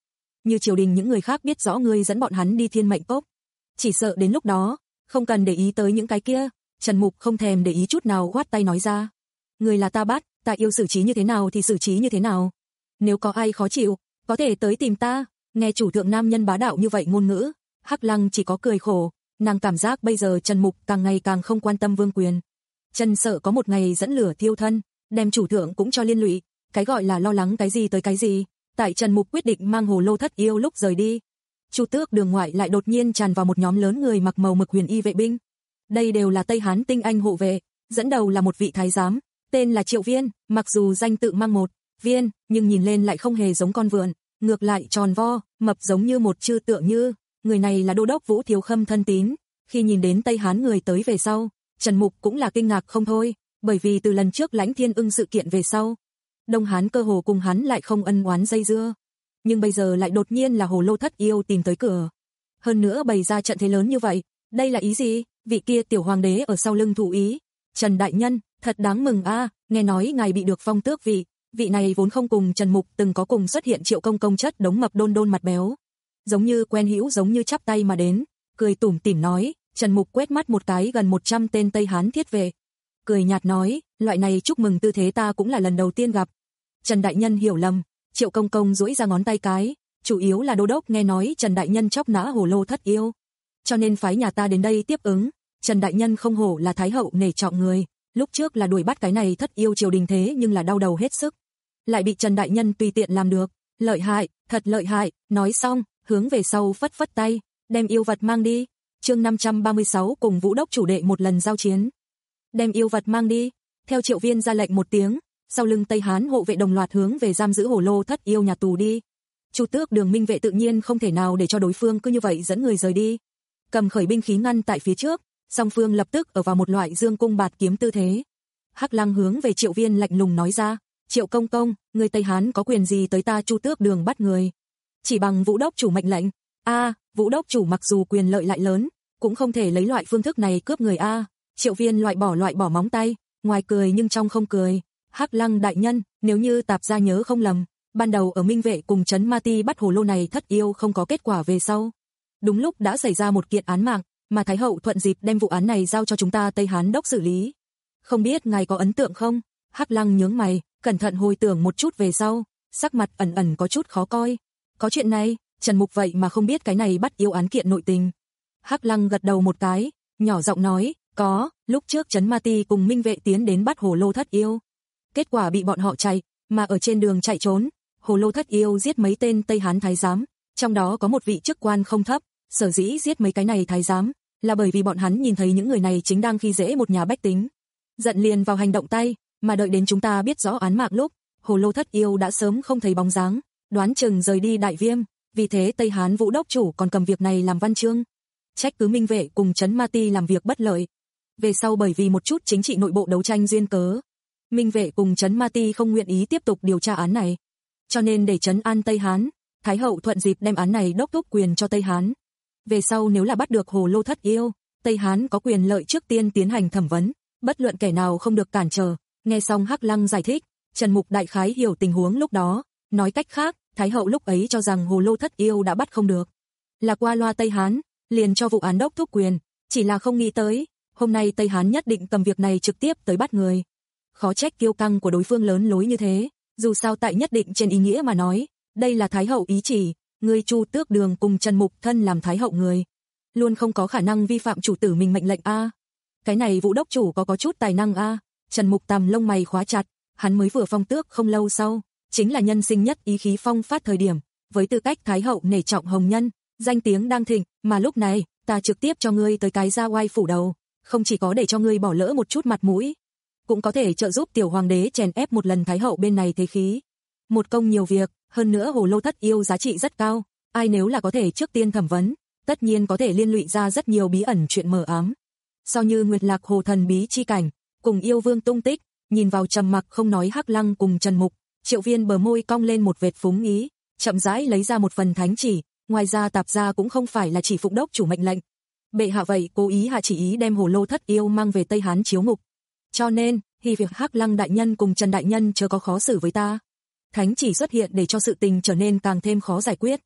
như triều đình những người khác biết rõ ngươi dẫn bọn hắn đi Thiên Mệnh Cốc. Chỉ sợ đến lúc đó, không cần để ý tới những cái kia, Trần Mục không thèm để ý chút nào khoát tay nói ra. Người là ta bắt, ta yêu xử trí như thế nào thì xử trí như thế nào. Nếu có ai khó chịu, có thể tới tìm ta. Nghe chủ thượng nam nhân bá đạo như vậy ngôn ngữ, Hắc Lăng chỉ có cười khổ, nàng cảm giác bây giờ Trần Mục càng ngày càng không quan tâm vương quyền. Trần sợ có một ngày dẫn lửa thiêu thân, đem chủ thượng cũng cho liên lụy, cái gọi là lo lắng cái gì tới cái gì. Tại Trần Mục quyết định mang hồ lô thất yêu lúc rời đi, Chu Tước đường ngoại lại đột nhiên tràn vào một nhóm lớn người mặc màu mực huyền y vệ binh. Đây đều là Tây Hán tinh anh hộ vệ, dẫn đầu là một vị thái giám, tên là Triệu Viên, mặc dù danh tự mang một viên, nhưng nhìn lên lại không hề giống con vượn, ngược lại tròn vo, mập giống như một chư tượng như. Người này là đô đốc Vũ Thiếu Khâm thân tín. Khi nhìn đến Tây Hán người tới về sau, Trần Mục cũng là kinh ngạc không thôi, bởi vì từ lần trước Lãnh Thiên Ưng sự kiện về sau, Đông Hán cơ hồ cùng hắn lại không ân oán dây dưa, nhưng bây giờ lại đột nhiên là hồ lô thất yêu tìm tới cửa. Hơn nữa bày ra trận thế lớn như vậy, đây là ý gì? Vị kia tiểu hoàng đế ở sau lưng thủ ý. Trần đại nhân, thật đáng mừng a, nghe nói ngài bị được phong tước vị. Vị này vốn không cùng Trần Mục từng có cùng xuất hiện Triệu công công chất đống mập đôn đôn mặt béo, giống như quen hữu giống như chắp tay mà đến, cười tủm tỉm nói. Trần Mục quét mắt một cái gần một trăm tên Tây Hán thiết vệ, cười nhạt nói, loại này chúc mừng tư thế ta cũng là lần đầu tiên gặp. Trần đại nhân hiểu lầm. Triệu công công duỗi ra ngón tay cái, chủ yếu là đô đốc nghe nói Trần đại nhân chóc nã hồ lô thất yêu, cho nên phái nhà ta đến đây tiếp ứng. Trần đại nhân không hổ là thái hậu nể trọng người, lúc trước là đuổi bắt cái này thất yêu triều đình thế nhưng là đau đầu hết sức, lại bị Trần đại nhân tùy tiện làm được, lợi hại, thật lợi hại. Nói xong, hướng về sau phất phất tay, đem yêu vật mang đi. Chương năm trăm ba mươi sáu cùng Vũ đốc chủ đệ một lần giao chiến. Đem yêu vật mang đi. Theo Triệu Viên ra lệnh một tiếng, sau lưng Tây Hán hộ vệ đồng loạt hướng về giam giữ hồ lô thất yêu nhà tù đi. Chu Tước đường minh vệ tự nhiên không thể nào để cho đối phương cứ như vậy dẫn người rời đi, cầm khởi binh khí ngăn tại phía trước, song phương lập tức ở vào một loại dương cung bạt kiếm tư thế. Hắc Lăng hướng về Triệu Viên lạnh lùng nói ra, Triệu công công, người Tây Hán có quyền gì tới ta Chu Tước đường bắt người? Chỉ bằng Vũ đốc chủ mệnh lệnh. A, Vũ đốc chủ mặc dù quyền lợi lại lớn, cũng không thể lấy loại phương thức này cướp người a. Triệu Viên loại bỏ loại bỏ móng tay, ngoài cười nhưng trong không cười. Hắc Lăng đại nhân, nếu như tạp gia nhớ không lầm, ban đầu ở Minh vệ cùng trấn Ma Ti bắt hồ lô này thất yêu không có kết quả về sau, đúng lúc đã xảy ra một kiện án mạng, mà Thái hậu thuận dịp đem vụ án này giao cho chúng ta Tây Hán đốc xử lý. Không biết ngài có ấn tượng không? Hắc Lăng nhướng mày, cẩn thận hồi tưởng một chút về sau, sắc mặt ẩn ẩn có chút khó coi. Có chuyện này? Trần Mục vậy mà không biết cái này bắt yêu án kiện nội tình. Hắc Lăng gật đầu một cái, nhỏ giọng nói, có, lúc trước trấn Ma Ti cùng Minh vệ tiến đến bắt hồ lô thất yêu, kết quả bị bọn họ chạy, mà ở trên đường chạy trốn, hồ lô thất yêu giết mấy tên Tây Hán thái giám, trong đó có một vị chức quan không thấp, sở dĩ giết mấy cái này thái giám, là bởi vì bọn hắn nhìn thấy những người này chính đang khi dễ một nhà bách tính, giận liền vào hành động tay, mà đợi đến chúng ta biết rõ án mạng lúc, hồ lô thất yêu đã sớm không thấy bóng dáng, đoán chừng rời đi Đại Viêm, vì thế Tây Hán Vũ đốc chủ còn cầm việc này làm văn chương, trách cứ Minh vệ cùng trấn Ma Ti làm việc bất lợi. Về sau bởi vì một chút chính trị nội bộ đấu tranh duyên cớ, Minh vệ cùng trấn Ma Ti không nguyện ý tiếp tục điều tra án này, cho nên để trấn an Tây Hán, Thái hậu thuận dịp đem án này đốc thúc quyền cho Tây Hán. Về sau nếu là bắt được hồ lô thất yêu, Tây Hán có quyền lợi trước tiên tiến hành thẩm vấn, bất luận kẻ nào không được cản trở. Nghe xong Hắc Lăng giải thích, Trần Mục đại khái hiểu tình huống lúc đó, nói cách khác, Thái hậu lúc ấy cho rằng hồ lô thất yêu đã bắt không được, là qua loa Tây Hán, liền cho vụ án đốc thúc quyền, chỉ là không nghĩ tới, hôm nay Tây Hán nhất định cầm việc này trực tiếp tới bắt người. Khó trách kiêu căng của đối phương lớn lối như thế, dù sao tại nhất định trên ý nghĩa mà nói, đây là Thái hậu ý chỉ, người Chu Tước đường cùng Trần Mục thân làm Thái hậu người, luôn không có khả năng vi phạm chủ tử mình mệnh lệnh a. Cái này Vũ đốc chủ có có chút tài năng a. Trần Mục tằm lông mày khóa chặt, hắn mới vừa phong tước không lâu sau, chính là nhân sinh nhất ý khí phong phát thời điểm, với tư cách Thái hậu nể trọng hồng nhân, danh tiếng đang thịnh, mà lúc này, ta trực tiếp cho ngươi tới cái ra oai phủ đầu, không chỉ có để cho ngươi bỏ lỡ một chút mặt mũi, cũng có thể trợ giúp tiểu hoàng đế chèn ép một lần Thái hậu bên này thế khí. Một công nhiều việc, hơn nữa hồ lô thất yêu giá trị rất cao, ai nếu là có thể trước tiên thẩm vấn, tất nhiên có thể liên lụy ra rất nhiều bí ẩn chuyện mờ ám. So như Nguyệt Lạc Hồ thần bí chi cảnh, cùng yêu vương tung tích, nhìn vào trầm mặc không nói Hắc Lăng cùng Trần Mục, Triệu Viên bờ môi cong lên một vệt phúng ý, chậm rãi lấy ra một phần thánh chỉ, ngoài ra tạp gia cũng không phải là chỉ phụng đốc chủ mệnh lệnh. Bệ hạ vậy cố ý hạ chỉ ý đem hồ lô thất yêu mang về Tây Hán chiếu ngục. Cho nên, hy việc Hắc Lăng đại nhân cùng Trần đại nhân chớ có khó xử với ta. Thánh chỉ xuất hiện để cho sự tình trở nên càng thêm khó giải quyết.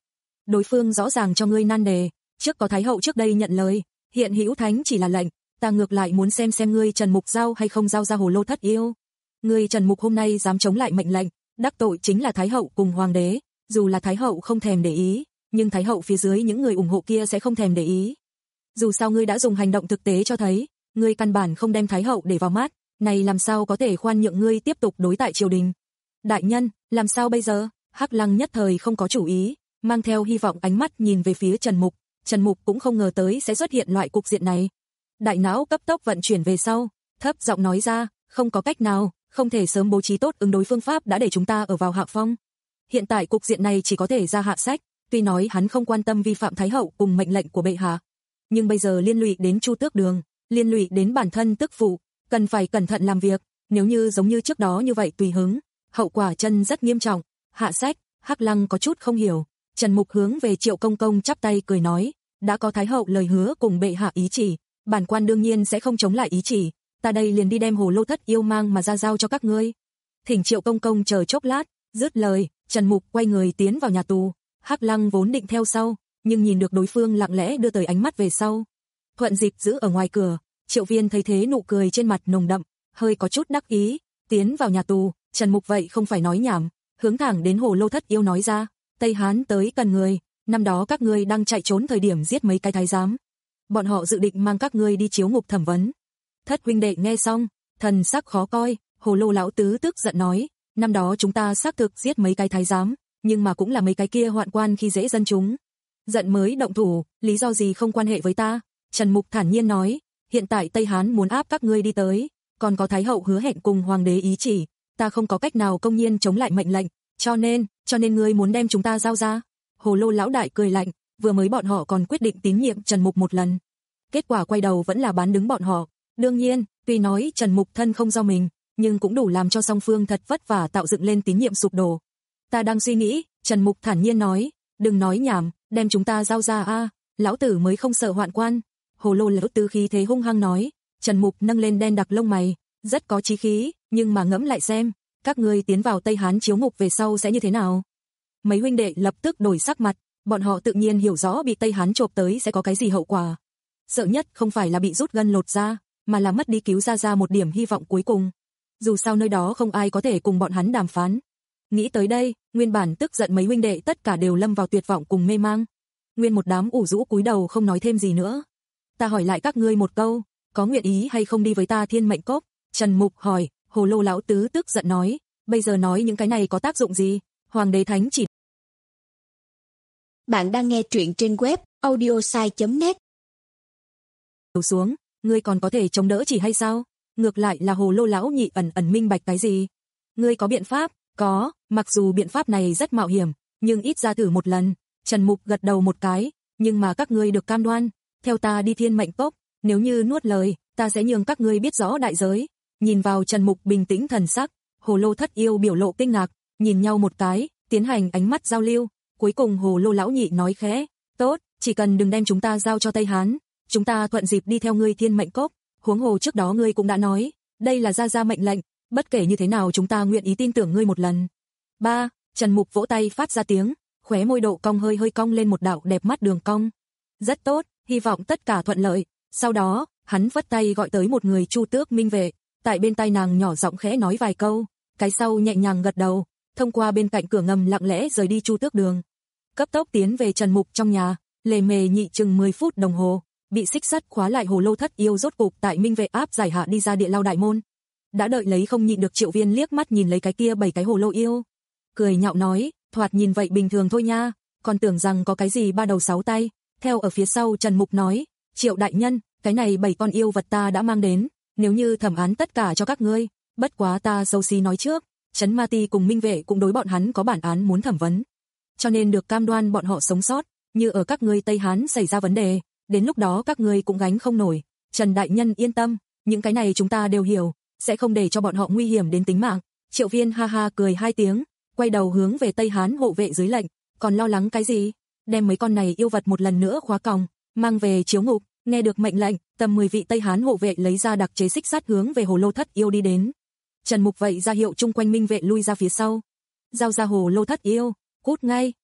Đối phương rõ ràng cho ngươi nan đề, trước có Thái hậu trước đây nhận lời, hiện hữu thánh chỉ là lệnh, ta ngược lại muốn xem xem ngươi Trần Mục giao hay không giao ra hồ lô thất yêu. Ngươi Trần Mục hôm nay dám chống lại mệnh lệnh, đắc tội chính là Thái hậu cùng hoàng đế, dù là Thái hậu không thèm để ý, nhưng Thái hậu phía dưới những người ủng hộ kia sẽ không thèm để ý. Dù sao ngươi đã dùng hành động thực tế cho thấy, ngươi căn bản không đem Thái hậu để vào mắt, này làm sao có thể khoan nhượng ngươi tiếp tục đối tại triều đình. Đại nhân, làm sao bây giờ? Hắc Lăng nhất thời không có chủ ý, mang theo hy vọng ánh mắt nhìn về phía Trần Mục, Trần Mục cũng không ngờ tới sẽ xuất hiện loại cục diện này. Đại não cấp tốc vận chuyển về sau, thấp giọng nói ra, không có cách nào, không thể sớm bố trí tốt ứng đối phương pháp đã để chúng ta ở vào hạ phong. Hiện tại cục diện này chỉ có thể ra hạ sách, tuy nói hắn không quan tâm vi phạm Thái hậu cùng mệnh lệnh của bệ hạ, nhưng bây giờ liên lụy đến Chu Tước Đường, liên lụy đến bản thân tức phụ, cần phải cẩn thận làm việc, nếu như giống như trước đó như vậy tùy hứng, hậu quả chân rất nghiêm trọng. Hạ sách, Hắc Lăng có chút không hiểu, Trần Mục hướng về Triệu Công Công chắp tay cười nói, đã có Thái hậu lời hứa cùng bệ hạ ý chỉ, bản quan đương nhiên sẽ không chống lại ý chỉ, ta đây liền đi đem hồ lô thất yêu mang mà ra giao cho các ngươi. Thỉnh Triệu Công Công chờ chốc lát, dứt lời, Trần Mục quay người tiến vào nhà tù. Hắc Lăng vốn định theo sau, nhưng nhìn được đối phương lặng lẽ đưa tới ánh mắt về sau. Thuận dịp giữ ở ngoài cửa, Triệu Viên thấy thế nụ cười trên mặt nồng đậm, hơi có chút đắc ý, tiến vào nhà tù, Trần Mục vậy không phải nói nhảm, hướng thẳng đến hồ lô thất yêu nói ra, Tây Hán tới cần người, năm đó các ngươi đang chạy trốn thời điểm giết mấy cái thái giám. Bọn họ dự định mang các ngươi đi chiếu ngục thẩm vấn. Thất huynh đệ nghe xong, thần sắc khó coi, hồ lô lão tứ tức giận nói, năm đó chúng ta xác thực giết mấy cái thái giám, nhưng mà cũng là mấy cái kia hoạn quan khi dễ dân chúng. Giận mới động thủ, lý do gì không quan hệ với ta. Trần Mục thản nhiên nói, hiện tại Tây Hán muốn áp các ngươi đi tới, còn có Thái hậu hứa hẹn cùng hoàng đế ý chỉ, ta không có cách nào công nhiên chống lại mệnh lệnh, cho nên, cho nên ngươi muốn đem chúng ta giao ra. Hồ lô lão đại cười lạnh, vừa mới bọn họ còn quyết định tín nhiệm Trần Mục một lần. Kết quả quay đầu vẫn là bán đứng bọn họ. Đương nhiên, tuy nói Trần Mục thân không do mình, nhưng cũng đủ làm cho song phương thật vất vả tạo dựng lên tín nhiệm sụp đổ. Ta đang suy nghĩ, Trần Mục thản nhiên nói, đừng nói nhảm, đem chúng ta giao ra a, lão tử mới không sợ hoạn quan. Hồ lô lão tứ khí thế hung hăng nói. Trần Mục nâng lên đen đặc lông mày, rất có chí khí, nhưng mà ngẫm lại xem, các ngươi tiến vào Tây Hán chiếu ngục về sau sẽ như thế nào? Mấy huynh đệ lập tức đổi sắc mặt, bọn họ tự nhiên hiểu rõ bị Tây Hán chộp tới sẽ có cái gì hậu quả. Sợ nhất không phải là bị rút gân lột da, mà là mất đi cứu ra ra một điểm hy vọng cuối cùng. Dù sao nơi đó không ai có thể cùng bọn hắn đàm phán. Nghĩ tới đây, nguyên bản tức giận mấy huynh đệ tất cả đều lâm vào tuyệt vọng cùng mê mang. Nguyên một đám ủ rũ cúi đầu không nói thêm gì nữa. Ta hỏi lại các ngươi một câu, có nguyện ý hay không đi với ta Thiên Mệnh Cốc? Trần Mục hỏi. Hồ lô lão tứ tức giận nói, bây giờ nói những cái này có tác dụng gì? Hoàng đế thánh chỉ.
Bạn đang nghe truyện trên web audiosai chấm net.
Xuống, ngươi còn có thể chống đỡ chỉ hay sao? Ngược lại là hồ lô lão nhị ẩn ẩn minh bạch cái gì? Ngươi có biện pháp? Có, mặc dù biện pháp này rất mạo hiểm, nhưng ít ra thử một lần. Trần Mục gật đầu một cái, nhưng mà các ngươi được cam đoan, theo ta đi Thiên Mệnh Cốc, nếu như nuốt lời, ta sẽ nhường các ngươi biết rõ đại giới. Nhìn vào Trần Mục bình tĩnh thần sắc, hồ lô thất yêu biểu lộ kinh ngạc, nhìn nhau một cái, tiến hành ánh mắt giao lưu, cuối cùng hồ lô lão nhị nói khẽ, tốt, chỉ cần đừng đem chúng ta giao cho Tây Hán, chúng ta thuận dịp đi theo ngươi Thiên Mệnh Cốc, huống hồ trước đó ngươi cũng đã nói, đây là gia gia mệnh lệnh, bất kể như thế nào chúng ta nguyện ý tin tưởng ngươi một lần. Ba, Trần Mục vỗ tay phát ra tiếng, khóe môi độ cong hơi hơi cong lên một đạo đẹp mắt đường cong. Rất tốt, hy vọng tất cả thuận lợi. Sau đó, hắn vất tay gọi tới một người Chu Tước Minh vệ, tại bên tai nàng nhỏ giọng khẽ nói vài câu, cái sau nhẹ nhàng gật đầu, thông qua bên cạnh cửa ngầm lặng lẽ rời đi Chu Tước Đường. Cấp tốc tiến về Trần Mục trong nhà, lề mề nhị chừng mười phút đồng hồ, bị xích sắt khóa lại hồ lô thất yêu rốt cục tại Minh vệ áp giải hạ đi ra địa lao đại môn. Đã đợi lấy không nhịn được Triệu Viên liếc mắt nhìn lấy cái kia bảy cái hồ lô yêu, cười nhạo nói, thoạt nhìn vậy bình thường thôi nha, còn tưởng rằng có cái gì ba đầu sáu tay. Theo ở phía sau Trần Mục nói, Triệu đại nhân, cái này bảy con yêu vật ta đã mang đến, nếu như thẩm án tất cả cho các ngươi, bất quá ta xấu xí nói trước, Trấn Ma Ti cùng Minh vệ cũng đối bọn hắn có bản án muốn thẩm vấn, cho nên được cam đoan bọn họ sống sót, như ở các ngươi Tây Hán xảy ra vấn đề, đến lúc đó các ngươi cũng gánh không nổi. Trần đại nhân yên tâm, những cái này chúng ta đều hiểu, sẽ không để cho bọn họ nguy hiểm đến tính mạng. Triệu Viên ha ha cười hai tiếng, quay đầu hướng về Tây Hán hộ vệ dưới lệnh, còn lo lắng cái gì? Đem mấy con này yêu vật một lần nữa khóa còng, mang về chiếu ngục. Nghe được mệnh lệnh, tầm mười vị Tây Hán hộ vệ lấy ra đặc chế xích sắt hướng về hồ lô thất yêu đi đến. Trần Mục vậy ra hiệu chung quanh Minh vệ lui ra phía sau. Giao ra hồ lô thất yêu, cút ngay,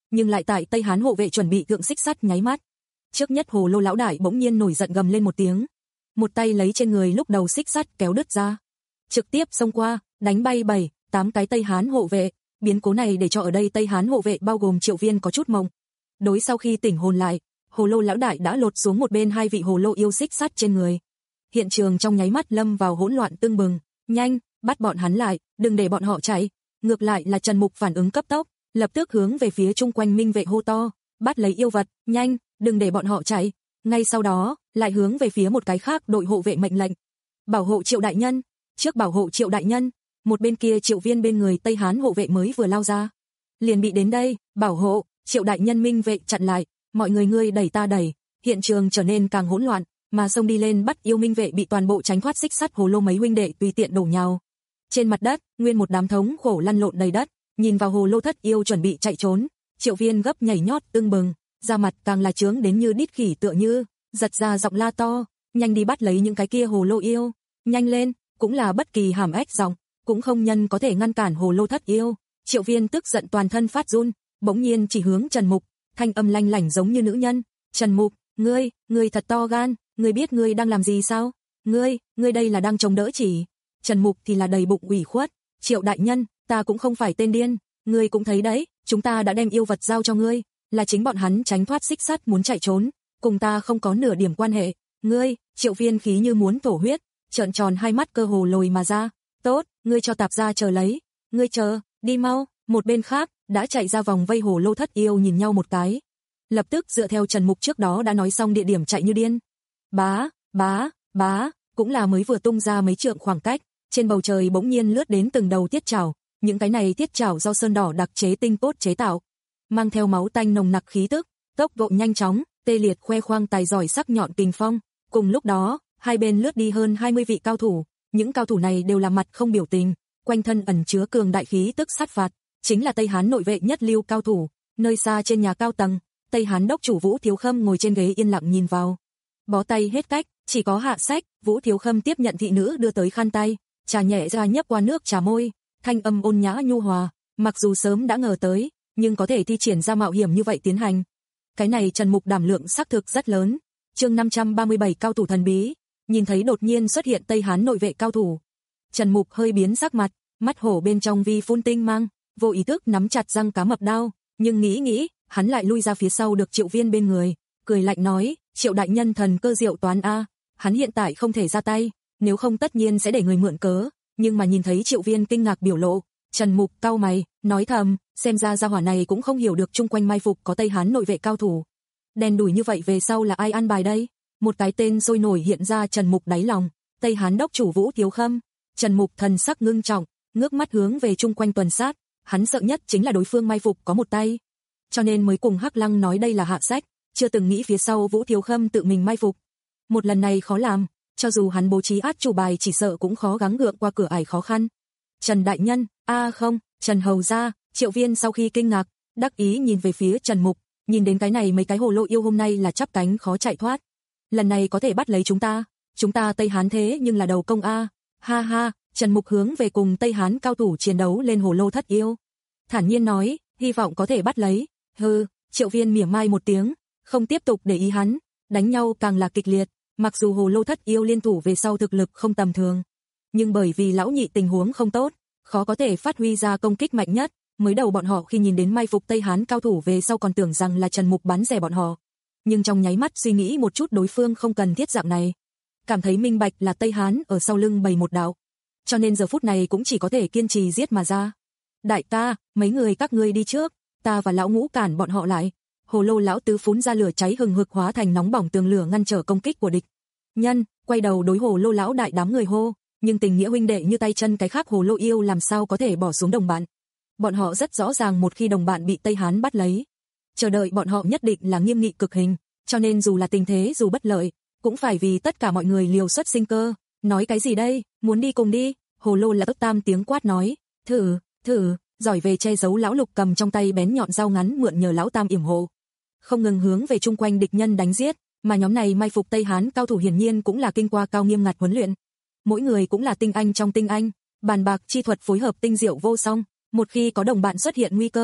nhưng lại tại Tây Hán hộ vệ chuẩn bị thượng xích sắt nháy mắt. Trước nhất Hồ Lô lão đại bỗng nhiên nổi giận gầm lên một tiếng, một tay lấy trên người lúc đầu xích sắt kéo đứt ra, trực tiếp xông qua, đánh bay bảy, tám cái Tây Hán hộ vệ. Biến cố này để cho ở đây Tây Hán hộ vệ bao gồm Triệu Viên có chút mộng. Đối sau khi tỉnh hồn lại, Hồ Lô lão đại đã lột xuống một bên hai vị Hồ Lô yêu xích sắt trên người. Hiện trường trong nháy mắt lâm vào hỗn loạn tưng bừng, nhanh, bắt bọn hắn lại, đừng để bọn họ chạy. Ngược lại là Trần Mục phản ứng cấp tốc, lập tức hướng về phía chung quanh minh vệ hô to, bắt lấy yêu vật, nhanh, đừng để bọn họ chạy. Ngay sau đó, lại hướng về phía một cái khác đội hộ vệ mệnh lệnh, bảo hộ Triệu đại nhân, trước bảo hộ Triệu đại nhân. Một bên kia Triệu Viên bên người Tây Hán hộ vệ mới vừa lao ra, liền bị đến đây, bảo hộ, Triệu đại nhân minh vệ chặn lại, mọi người ngươi đẩy ta đẩy, hiện trường trở nên càng hỗn loạn, mà xông đi lên bắt yêu minh vệ bị toàn bộ tránh thoát xích sắt Hồ Lô mấy huynh đệ tùy tiện đổ nhào. Trên mặt đất, nguyên một đám thống khổ lăn lộn đầy đất, nhìn vào Hồ Lô thất yêu chuẩn bị chạy trốn, Triệu Viên gấp nhảy nhót tưng bừng, da mặt càng là trướng đến như đít khỉ tựa như, giật ra giọng la to, nhanh đi bắt lấy những cái kia Hồ Lô yêu, nhanh lên, cũng là bất kỳ hàm ếch giọng, cũng không nhân có thể ngăn cản Hồ Lô thất yêu. Triệu Viên tức giận toàn thân phát run, bỗng nhiên chỉ hướng Trần Mục, thanh âm lanh lảnh giống như nữ nhân, "Trần Mục, ngươi, ngươi thật to gan, ngươi biết ngươi đang làm gì sao? Ngươi, ngươi đây là đang chống đỡ chỉ?" Trần Mục thì là đầy bụng ủy khuất, "Triệu đại nhân, ta cũng không phải tên điên, ngươi cũng thấy đấy, chúng ta đã đem yêu vật giao cho ngươi, là chính bọn hắn tránh thoát xích sắt muốn chạy trốn, cùng ta không có nửa điểm quan hệ." Ngươi, Triệu Viên khí như muốn thổ huyết, trợn tròn hai mắt cơ hồ lồi mà ra, "Tốt, ngươi cho tạp gia chờ lấy, ngươi chờ, đi mau." Một bên khác, đã chạy ra vòng vây Hồ Lô thất yêu nhìn nhau một cái, lập tức dựa theo Trần Mục trước đó đã nói xong địa điểm chạy như điên. Bá, bá, bá, cũng là mới vừa tung ra mấy trượng khoảng cách, trên bầu trời bỗng nhiên lướt đến từng đầu tiết trảo, những cái này tiết trảo do sơn đỏ đặc chế tinh cốt chế tạo, mang theo máu tanh nồng nặc khí tức, tốc độ nhanh chóng, tê liệt khoe khoang tài giỏi sắc nhọn kình phong. Cùng lúc đó, hai bên lướt đi hơn hai mươi vị cao thủ, những cao thủ này đều là mặt không biểu tình, quanh thân ẩn chứa cường đại khí tức sát phạt, chính là Tây Hán nội vệ nhất lưu cao thủ. Nơi xa trên nhà cao tầng, Tây Hán đốc chủ Vũ Thiếu Khâm ngồi trên ghế yên lặng nhìn vào, bó tay hết cách, chỉ có hạ sách. Vũ Thiếu Khâm tiếp nhận thị nữ đưa tới khăn tay, trà nhẹ ra nhấp qua nước trà môi, thanh âm ôn nhã nhu hòa, mặc dù sớm đã ngờ tới, nhưng có thể thi triển ra mạo hiểm như vậy tiến hành, cái này Trần Mục đảm lượng xác thực rất lớn. Chương năm trăm ba mươi bảy cao thủ thần bí, nhìn thấy đột nhiên xuất hiện Tây Hán nội vệ cao thủ, Trần Mục hơi biến sắc mặt, mắt hổ bên trong vi phun tinh mang, vô ý thức nắm chặt răng cá mập đao, nhưng nghĩ nghĩ, hắn lại lui ra phía sau được Triệu Viên bên người, cười lạnh nói, "Triệu đại nhân thần cơ diệu toán a, hắn hiện tại không thể ra tay, nếu không tất nhiên sẽ để người mượn cớ." Nhưng mà nhìn thấy Triệu Viên kinh ngạc biểu lộ, Trần Mục cau mày, nói thầm, xem ra gia hỏa này cũng không hiểu được chung quanh mai phục có Tây Hán nội vệ cao thủ. Đen đủi như vậy về sau là ai ăn bài đây? Một cái tên sôi nổi hiện ra Trần Mục đáy lòng, Tây Hán đốc chủ Vũ Thiếu Khâm. Trần Mục thần sắc ngưng trọng, ngước mắt hướng về chung quanh tuần sát, hắn sợ nhất chính là đối phương mai phục có một tay, cho nên mới cùng Hắc Lăng nói đây là hạ sách, chưa từng nghĩ phía sau Vũ Thiếu Khâm tự mình mai phục. Một lần này khó làm, cho dù hắn bố trí át chủ bài chỉ sợ cũng khó gắng gượng qua cửa ải khó khăn. Trần đại nhân, a à không, Trần hầu gia. Triệu Viên sau khi kinh ngạc, đắc ý nhìn về phía Trần Mục, nhìn đến cái này mấy cái Hồ Lô yêu hôm nay là chắp cánh khó chạy thoát. Lần này có thể bắt lấy chúng ta, chúng ta Tây Hán thế nhưng là đầu công a. Ha ha, Trần Mục hướng về cùng Tây Hán cao thủ chiến đấu lên Hồ Lô thất yêu, thản nhiên nói, hy vọng có thể bắt lấy. Hừ, Triệu Viên mỉa mai một tiếng, không tiếp tục để ý hắn, đánh nhau càng là kịch liệt, mặc dù Hồ Lô thất yêu liên thủ về sau thực lực không tầm thường, nhưng bởi vì lão nhị tình huống không tốt, khó có thể phát huy ra công kích mạnh nhất. Mới đầu bọn họ khi nhìn đến mai phục Tây Hán cao thủ về sau còn tưởng rằng là Trần Mục bán rẻ bọn họ, nhưng trong nháy mắt suy nghĩ một chút đối phương không cần thiết dạng này, cảm thấy minh bạch là Tây Hán ở sau lưng bày một đạo, cho nên giờ phút này cũng chỉ có thể kiên trì giết mà ra. Đại ca, mấy người các ngươi đi trước, ta và lão ngũ cản bọn họ lại. Hồ Lô lão tứ phún ra lửa cháy hừng hực hóa thành nóng bỏng tường lửa ngăn trở công kích của địch nhân, quay đầu đối Hồ Lô lão đại đám người hô, nhưng tình nghĩa huynh đệ như tay chân cái khác Hồ Lô yêu làm sao có thể bỏ xuống đồng bạn. Bọn họ rất rõ ràng một khi đồng bạn bị Tây Hán bắt lấy, chờ đợi bọn họ nhất định là nghiêm nghị cực hình, cho nên dù là tình thế dù bất lợi, cũng phải vì tất cả mọi người liều xuất sinh cơ. Nói cái gì đây, muốn đi cùng đi. Hồ Lô là tức tam tiếng quát nói, thử, thử, giỏi về che giấu lão Lục cầm trong tay bén nhọn dao ngắn mượn nhờ lão tam yểm hộ, không ngừng hướng về chung quanh địch nhân đánh giết, mà nhóm này mai phục Tây Hán cao thủ hiển nhiên cũng là kinh qua cao nghiêm ngặt huấn luyện, mỗi người cũng là tinh anh trong tinh anh, bàn bạc chi thuật phối hợp tinh diệu vô song, một khi có đồng bạn xuất hiện nguy cơ,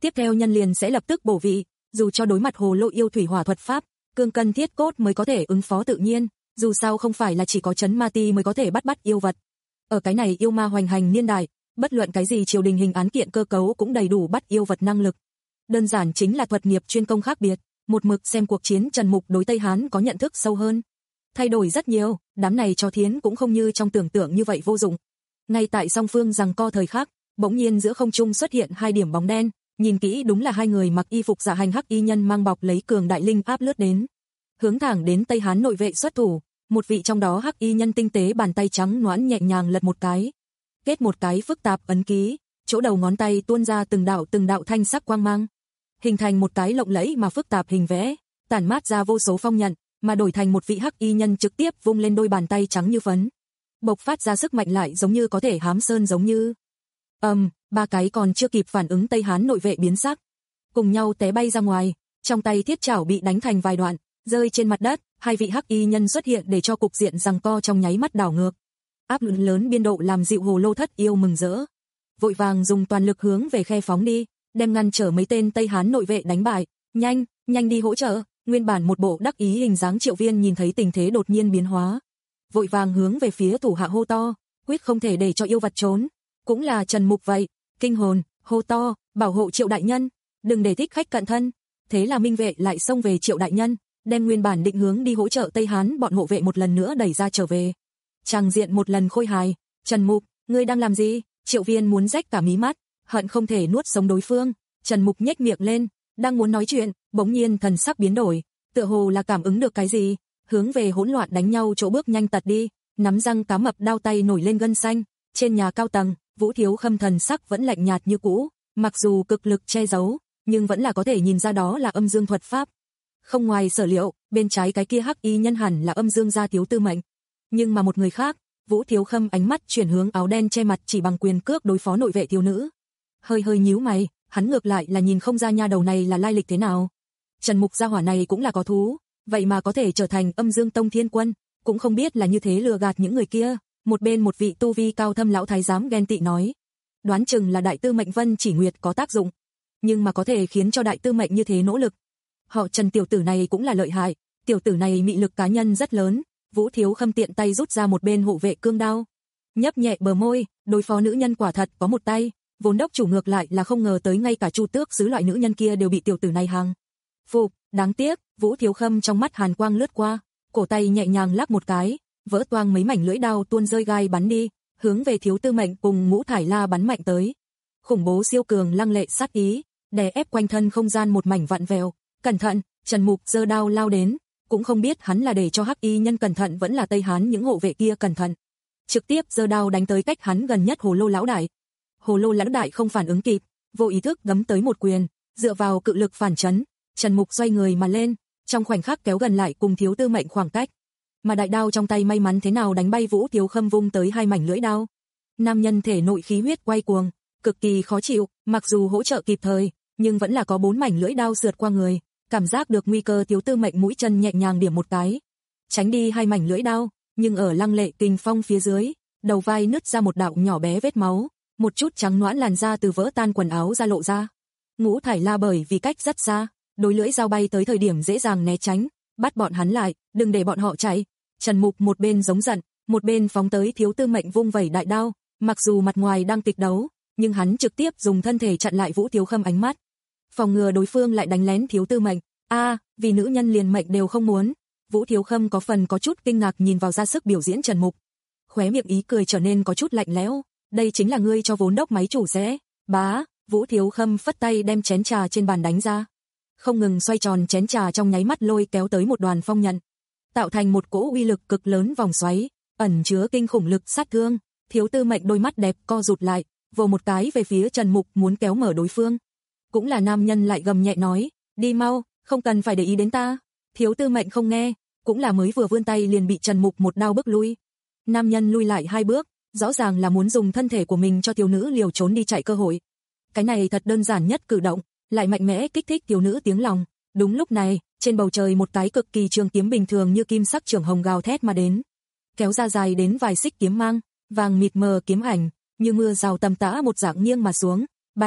Tiếp theo nhân liền sẽ lập tức bổ vị, dù cho đối mặt hồ lô yêu thủy hỏa thuật pháp, cương cân thiết cốt mới có thể ứng phó tự nhiên, dù sao không phải là chỉ có trấn ma ti mới có thể bắt bắt yêu vật. Ở cái này yêu ma hoành hành niên đại, bất luận cái gì triều đình hình án kiện cơ cấu cũng đầy đủ bắt yêu vật năng lực. Đơn giản chính là thuật nghiệp chuyên công khác biệt, một mực xem cuộc chiến Trần Mục đối Tây Hán có nhận thức sâu hơn. Thay đổi rất nhiều, đám này cho thiến cũng không như trong tưởng tượng như vậy vô dụng. Ngay tại song phương giằng co thời khắc, bỗng nhiên giữa không trung xuất hiện hai điểm bóng đen, nhìn kỹ đúng là hai người mặc y phục dạ hành hắc y nhân mang bọc lấy cường đại linh áp lướt đến. Hướng thẳng đến Tây Hán nội vệ xuất thủ, một vị trong đó hắc y nhân tinh tế bàn tay trắng nõn nhẹ nhàng lật một cái, kết một cái phức tạp ấn ký, chỗ đầu ngón tay tuôn ra từng đạo từng đạo thanh sắc quang mang, hình thành một cái lộng lẫy mà phức tạp hình vẽ, tản mát ra vô số phong nhận, mà đổi thành một vị hắc y nhân trực tiếp vung lên đôi bàn tay trắng như phấn, bộc phát ra sức mạnh lại giống như có thể hám sơn giống như. Ầm, um, ba cái còn chưa kịp phản ứng Tây Hán nội vệ biến sắc, cùng nhau té bay ra ngoài, trong tay thiết chảo bị đánh thành vài đoạn, rơi trên mặt đất, hai vị hắc y nhân xuất hiện để cho cục diện giằng co trong nháy mắt đảo ngược. Áp lực lớn biên độ làm dịu hồ lô thất yêu mừng rỡ, vội vàng dùng toàn lực hướng về khe phóng đi, đem ngăn trở mấy tên Tây Hán nội vệ đánh bại. Nhanh, nhanh đi hỗ trợ. Nguyên bản một bộ đắc ý hình dáng Triệu Viên nhìn thấy tình thế đột nhiên biến hóa, vội vàng hướng về phía thủ hạ hô to, quyết không thể để cho yêu vật trốn. Cũng là Trần Mục vậy, kinh hồn, hô to, bảo hộ Triệu đại nhân, đừng để thích khách cận thân. Thế là minh vệ lại xông về Triệu đại nhân, đem nguyên bản định hướng đi hỗ trợ Tây Hán bọn hộ vệ một lần nữa đẩy ra trở về. Tràng diện một lần khôi hài. Trần Mục, ngươi đang làm gì? Triệu Viên muốn rách cả mí mắt, hận không thể nuốt sống đối phương. Trần Mục nhếch miệng lên, đang muốn nói chuyện, bỗng nhiên thần sắc biến đổi, tựa hồ là cảm ứng được cái gì, hướng về hỗn loạn đánh nhau chỗ bước nhanh tật đi, nắm răng cá mập đao tay nổi lên gân xanh. Trên nhà cao tầng, Vũ Thiếu Khâm thần sắc vẫn lạnh nhạt như cũ, mặc dù cực lực che giấu, nhưng vẫn là có thể nhìn ra đó là âm dương thuật pháp. Không ngoài sở liệu, bên trái cái kia hắc y nhân hẳn là âm dương gia thiếu tư mệnh. Nhưng mà một người khác, Vũ Thiếu Khâm ánh mắt chuyển hướng áo đen che mặt chỉ bằng quyền cước đối phó nội vệ thiếu nữ. Hơi hơi nhíu mày, hắn ngược lại là nhìn không ra nha đầu này là lai lịch thế nào. Trần Mục gia hỏa này cũng là có thú, vậy mà có thể trở thành âm dương tông thiên quân, cũng không biết là như thế lừa gạt những người kia. Một bên một vị tu vi cao thâm lão thái giám ghen tị nói, đoán chừng là đại tư mệnh Vân Chỉ Nguyệt có tác dụng, nhưng mà có thể khiến cho đại tư mệnh như thế nỗ lực. Họ Trần tiểu tử này cũng là lợi hại, tiểu tử này mị lực cá nhân rất lớn. Vũ Thiếu Khâm tiện tay rút ra một bên hộ vệ cương đao, nhấp nhẹ bờ môi, đối phó nữ nhân quả thật có một tay. Vốn đốc chủ ngược lại là không ngờ tới ngay cả Chu Tước xứ loại nữ nhân kia đều bị tiểu tử này hàng phục. Đáng tiếc. Vũ Thiếu Khâm trong mắt hàn quang lướt qua, cổ tay nhẹ nhàng lắc một cái, vỡ toang mấy mảnh lưỡi đao tuôn rơi gai bắn đi, hướng về Thiếu Tư Mệnh cùng Ngũ Thải La bắn mạnh tới. Khủng bố siêu cường lăng lệ sát ý, đè ép quanh thân không gian một mảnh vặn vẹo. Cẩn thận, Trần Mục giơ đao lao đến, cũng không biết hắn là để cho hắc y nhân cẩn thận vẫn là Tây Hán những hộ vệ kia cẩn thận. Trực tiếp giơ đao đánh tới cách hắn gần nhất Hồ Lô lão đại. Hồ Lô lão đại không phản ứng kịp, vô ý thức đấm tới một quyền, dựa vào cự lực phản chấn, Trần Mục xoay người mà lên, trong khoảnh khắc kéo gần lại cùng Thiếu Tư Mệnh khoảng cách. Mà đại đao trong tay may mắn thế nào đánh bay Vũ Thiếu Khâm vung tới hai mảnh lưỡi đao. Nam nhân thể nội khí huyết quay cuồng, cực kỳ khó chịu, mặc dù hỗ trợ kịp thời, nhưng vẫn là có bốn mảnh lưỡi đao sượt qua người, cảm giác được nguy cơ. Thiếu Tư Mệnh mũi chân nhẹ nhàng điểm một cái, tránh đi hai mảnh lưỡi đao, nhưng ở lăng lệ kình phong phía dưới, đầu vai nứt ra một đạo nhỏ bé vết máu, một chút trắng nõn làn da từ vỡ tan quần áo ra lộ ra. Ngũ Thải La bởi vì cách rất xa, đối lưỡi dao bay tới thời điểm dễ dàng né tránh, bắt bọn hắn lại, đừng để bọn họ chạy. Trần Mục một bên giống giận, một bên phóng tới Thiếu Tư Mệnh vung vẩy đại đao, mặc dù mặt ngoài đang kịch đấu, nhưng hắn trực tiếp dùng thân thể chặn lại Vũ Thiếu Khâm ánh mắt, phòng ngừa đối phương lại đánh lén Thiếu Tư Mệnh. A, à, vì nữ nhân liền mệnh đều không muốn. Vũ Thiếu Khâm có phần có chút kinh ngạc nhìn vào ra sức biểu diễn Trần Mục, khóe miệng ý cười trở nên có chút lạnh lẽo. Đây chính là ngươi cho vốn đốc máy chủ sẽ. Bá, Vũ Thiếu Khâm phất tay đem chén trà trên bàn đánh ra, không ngừng xoay tròn chén trà trong nháy mắt lôi kéo tới một đoàn phong nhận, tạo thành một cỗ uy lực cực lớn vòng xoáy, ẩn chứa kinh khủng lực sát thương. Thiếu Tư Mệnh đôi mắt đẹp co rụt lại, vồ một cái về phía Trần Mục muốn kéo mở đối phương. Cũng là nam nhân lại gầm nhẹ nói, đi mau, không cần phải để ý đến ta. Thiếu Tư Mệnh không nghe, cũng là mới vừa vươn tay liền bị Trần Mục một đao bức lui. Nam nhân lui lại hai bước, rõ ràng là muốn dùng thân thể của mình cho thiếu nữ liều trốn đi chạy cơ hội. Cái này thật đơn giản nhất cử động, lại mạnh mẽ kích thích thiếu nữ tiếng lòng. Đúng lúc này, trên bầu trời một cái cực kỳ trường kiếm bình thường như kim sắc trường hồng gào thét mà đến, kéo ra dài đến vài xích kiếm mang, vàng mịt mờ kiếm ảnh, như mưa rào tầm tã một dạng nghiêng mà xuống, bành,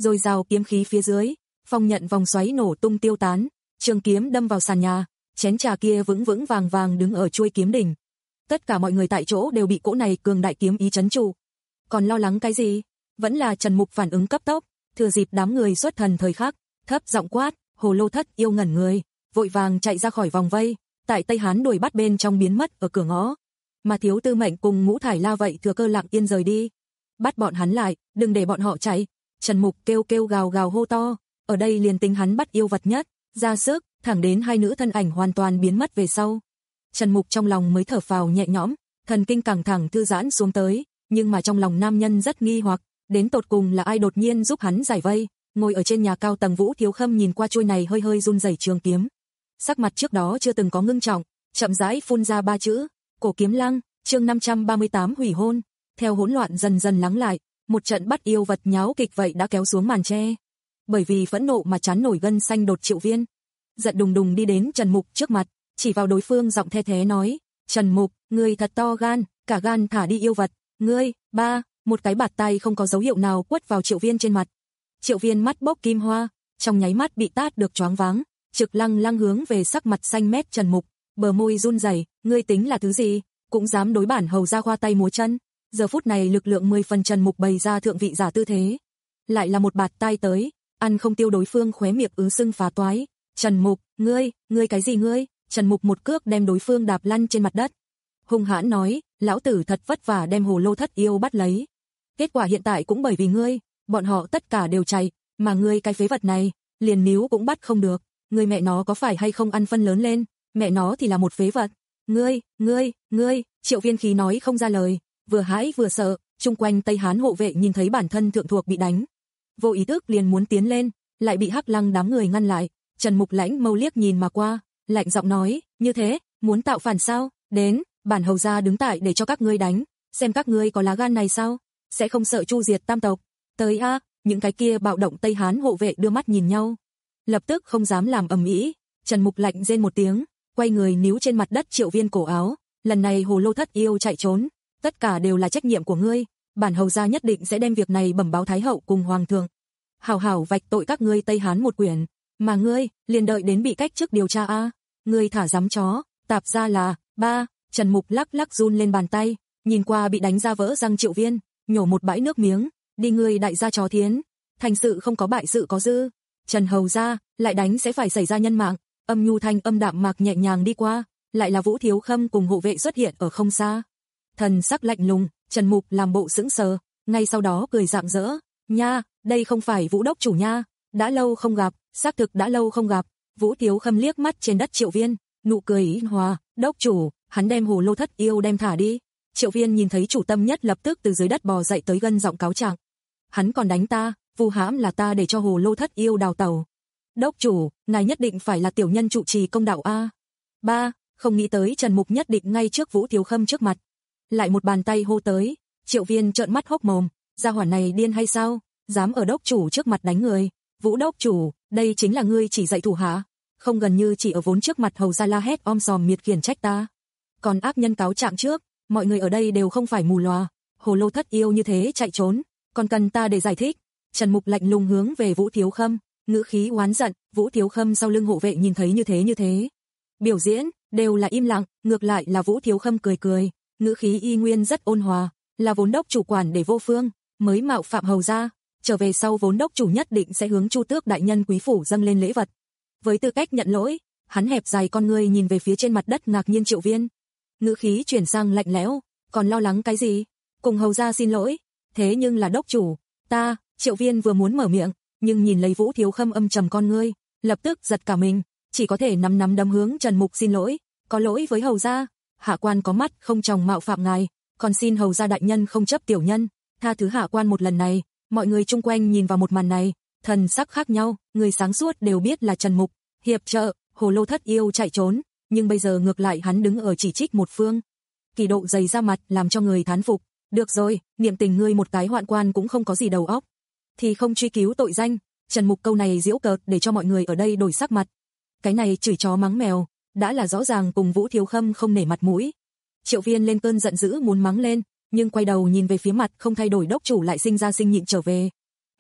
rồi rào kiếm khí phía dưới, phong nhận vòng xoáy nổ tung tiêu tán, trường kiếm đâm vào sàn nhà, chén trà kia vững vững vàng vàng đứng ở chuôi kiếm đỉnh. Tất cả mọi người tại chỗ đều bị cỗ này cường đại kiếm ý trấn trụ. Còn lo lắng cái gì? Vẫn là Trần Mục phản ứng cấp tốc, thừa dịp đám người xuất thần thời khắc, thấp giọng quát, Hồ Lô Thất Yêu ngẩn người, vội vàng chạy ra khỏi vòng vây, tại Tây Hán đuổi bắt bên trong biến mất ở cửa ngõ. Mà Thiếu Tư Mệnh cùng Ngũ Thải La vậy thừa cơ lặng yên rời đi. Bắt bọn hắn lại, đừng để bọn họ chạy. Trần Mục kêu kêu gào gào hô to, ở đây liền tính hắn bắt yêu vật nhất, ra sức, thẳng đến hai nữ thân ảnh hoàn toàn biến mất về sau. Trần Mục trong lòng mới thở phào nhẹ nhõm, thần kinh căng thẳng thư giãn xuống tới, nhưng mà trong lòng nam nhân rất nghi hoặc, đến tột cùng là ai đột nhiên giúp hắn giải vây. Ngồi ở trên nhà cao tầng Vũ Thiếu Khâm nhìn qua chuôi này hơi hơi run rẩy trường kiếm, sắc mặt trước đó chưa từng có ngưng trọng, chậm rãi phun ra ba chữ, Cổ Kiếm Lăng. Chương năm trăm ba mươi tám hủy hôn. Theo hỗn loạn dần dần lắng lại, một trận bắt yêu vật nháo kịch vậy đã kéo xuống màn che. Bởi vì phẫn nộ mà chán nổi gân xanh đột Triệu Viên, giận đùng đùng đi đến Trần Mục trước mặt, chỉ vào đối phương giọng the thé nói, Trần Mục, ngươi thật to gan, cả gan thả đi yêu vật, ngươi. Ba, một cái bạt tay không có dấu hiệu nào quất vào Triệu Viên trên mặt. Triệu Viên mắt bốc kim hoa, trong nháy mắt bị tát được choáng váng, trực lăng lăng hướng về sắc mặt xanh mét Trần Mục, bờ môi run rẩy, ngươi tính là thứ gì, cũng dám đối bản hầu ra khoa tay múa chân. Giờ phút này lực lượng mười phần Trần Mục bày ra thượng vị giả tư thế, lại là một bạt tay tới, ăn không tiêu đối phương khóe miệng ứ sưng phá toái. Trần Mục, ngươi, ngươi cái gì ngươi? Trần Mục một cước đem đối phương đạp lăn trên mặt đất, hung hãn nói, lão tử thật vất vả đem Hồ Lô Thất Yêu bắt lấy, kết quả hiện tại cũng bởi vì ngươi, bọn họ tất cả đều chạy, mà ngươi cái phế vật này, liền níu cũng bắt không được, ngươi mẹ nó có phải hay không ăn phân lớn lên, mẹ nó thì là một phế vật. Ngươi, ngươi, ngươi. Triệu Viên khí nói không ra lời, vừa hãi vừa sợ, chung quanh Tây Hán hộ vệ nhìn thấy bản thân thượng thuộc bị đánh, vô ý thức liền muốn tiến lên, lại bị Hắc Lăng đám người ngăn lại. Trần Mục lãnh mâu liếc nhìn mà qua, lạnh giọng nói, như thế, muốn tạo phản sao? Đến, bản hầu gia đứng tại để cho các ngươi đánh, xem các ngươi có lá gan này sao? Sẽ không sợ chu diệt tam tộc. Tới a, những cái kia bạo động Tây Hán hộ vệ đưa mắt nhìn nhau, lập tức không dám làm ầm ĩ. Trần Mục lạnh rên một tiếng, quay người níu trên mặt đất Triệu Viên cổ áo, lần này Hồ Lô Thất Yêu chạy trốn, tất cả đều là trách nhiệm của ngươi, bản hầu gia nhất định sẽ đem việc này bẩm báo thái hậu cùng hoàng thượng, hảo hảo vạch tội các ngươi Tây Hán một quyển, mà ngươi liền đợi đến bị cách chức điều tra a, ngươi thả dám chó, tạp ra là. Ba, Trần Mục lắc lắc run lên bàn tay, nhìn qua bị đánh ra vỡ răng Triệu Viên, nhổ một bãi nước miếng, đi ngươi đại gia chó thiến, thành sự không có bại sự có dư, Trần hầu gia, lại đánh sẽ phải xảy ra nhân mạng. Âm nhu thanh âm đạm mạc nhẹ nhàng đi qua, lại là Vũ Thiếu Khâm cùng hộ vệ xuất hiện ở không xa. Thần sắc lạnh lùng, Trần Mục làm bộ sững sờ, ngay sau đó cười rạng rỡ, nha, đây không phải Vũ đốc chủ nha, đã lâu không gặp, xác thực đã lâu không gặp. Vũ Thiếu Khâm liếc mắt trên đất Triệu Viên, nụ cười ý hòa, đốc chủ, hắn đem Hồ Lô Thất Yêu đem thả đi. Triệu Viên nhìn thấy chủ tâm nhất lập tức từ dưới đất bò dậy tới gân giọng cáo trạng, hắn còn đánh ta, vu hãm là ta để cho Hồ Lô Thất Yêu đào tẩu. Đốc chủ, ngài nhất định phải là tiểu nhân trụ trì công đạo a. Ba, không nghĩ tới Trần Mục nhất định ngay trước Vũ Thiếu Khâm trước mặt, lại một bàn tay hô tới. Triệu Viên trợn mắt hốc mồm, gia hỏa này điên hay sao, dám ở đốc chủ trước mặt đánh người. Vũ đốc chủ, đây chính là ngươi chỉ dạy thủ hạ, không gần như chỉ ở vốn trước mặt hầu gia la hét om sòm miệt khiển trách ta. Còn ác nhân cáo trạng trước, mọi người ở đây đều không phải mù lòa, Hồ Lô Thất Yêu như thế chạy trốn, còn cần ta để giải thích. Trần Mục lạnh lùng hướng về Vũ Thiếu Khâm, ngữ khí oán giận. Vũ Thiếu Khâm sau lưng hộ vệ nhìn thấy như thế như thế biểu diễn, đều là im lặng, ngược lại là Vũ Thiếu Khâm cười cười, ngữ khí y nguyên rất ôn hòa, là vốn đốc chủ quản để vô phương, mới mạo phạm hầu gia, trở về sau vốn đốc chủ nhất định sẽ hướng Chu Tước đại nhân quý phủ dâng lên lễ vật. Với tư cách nhận lỗi, hắn hẹp dài con ngươi nhìn về phía trên mặt đất ngạc nhiên Triệu Viên, ngữ khí chuyển sang lạnh lẽo, còn lo lắng cái gì, cùng hầu gia xin lỗi. Thế nhưng là đốc chủ, ta. Triệu Viên vừa muốn mở miệng, nhưng nhìn lấy Vũ Thiếu Khâm âm trầm con ngươi, lập tức giật cả mình, chỉ có thể nắm nắm đấm hướng Trần Mục xin lỗi, có lỗi với hầu gia, hạ quan có mắt không tròng mạo phạm ngài, còn xin hầu gia đại nhân không chấp tiểu nhân, tha thứ hạ quan một lần này. Mọi người chung quanh nhìn vào một màn này, thần sắc khác nhau, người sáng suốt đều biết là Trần Mục hiệp trợ Hồ Lô Thất Yêu chạy trốn, nhưng bây giờ ngược lại hắn đứng ở chỉ trích một phương, kỳ độ dày ra mặt làm cho người thán phục. Được rồi, niệm tình ngươi một cái hoạn quan cũng không có gì đầu óc, thì không truy cứu tội danh. Trần Mục câu này giễu cợt để cho mọi người ở đây đổi sắc mặt, cái này chửi chó mắng mèo, đã là rõ ràng cùng Vũ Thiếu Khâm không nể mặt mũi. Triệu Viên lên cơn giận dữ muốn mắng lên, nhưng quay đầu nhìn về phía mặt không thay đổi đốc chủ lại sinh ra sinh nhịn trở về.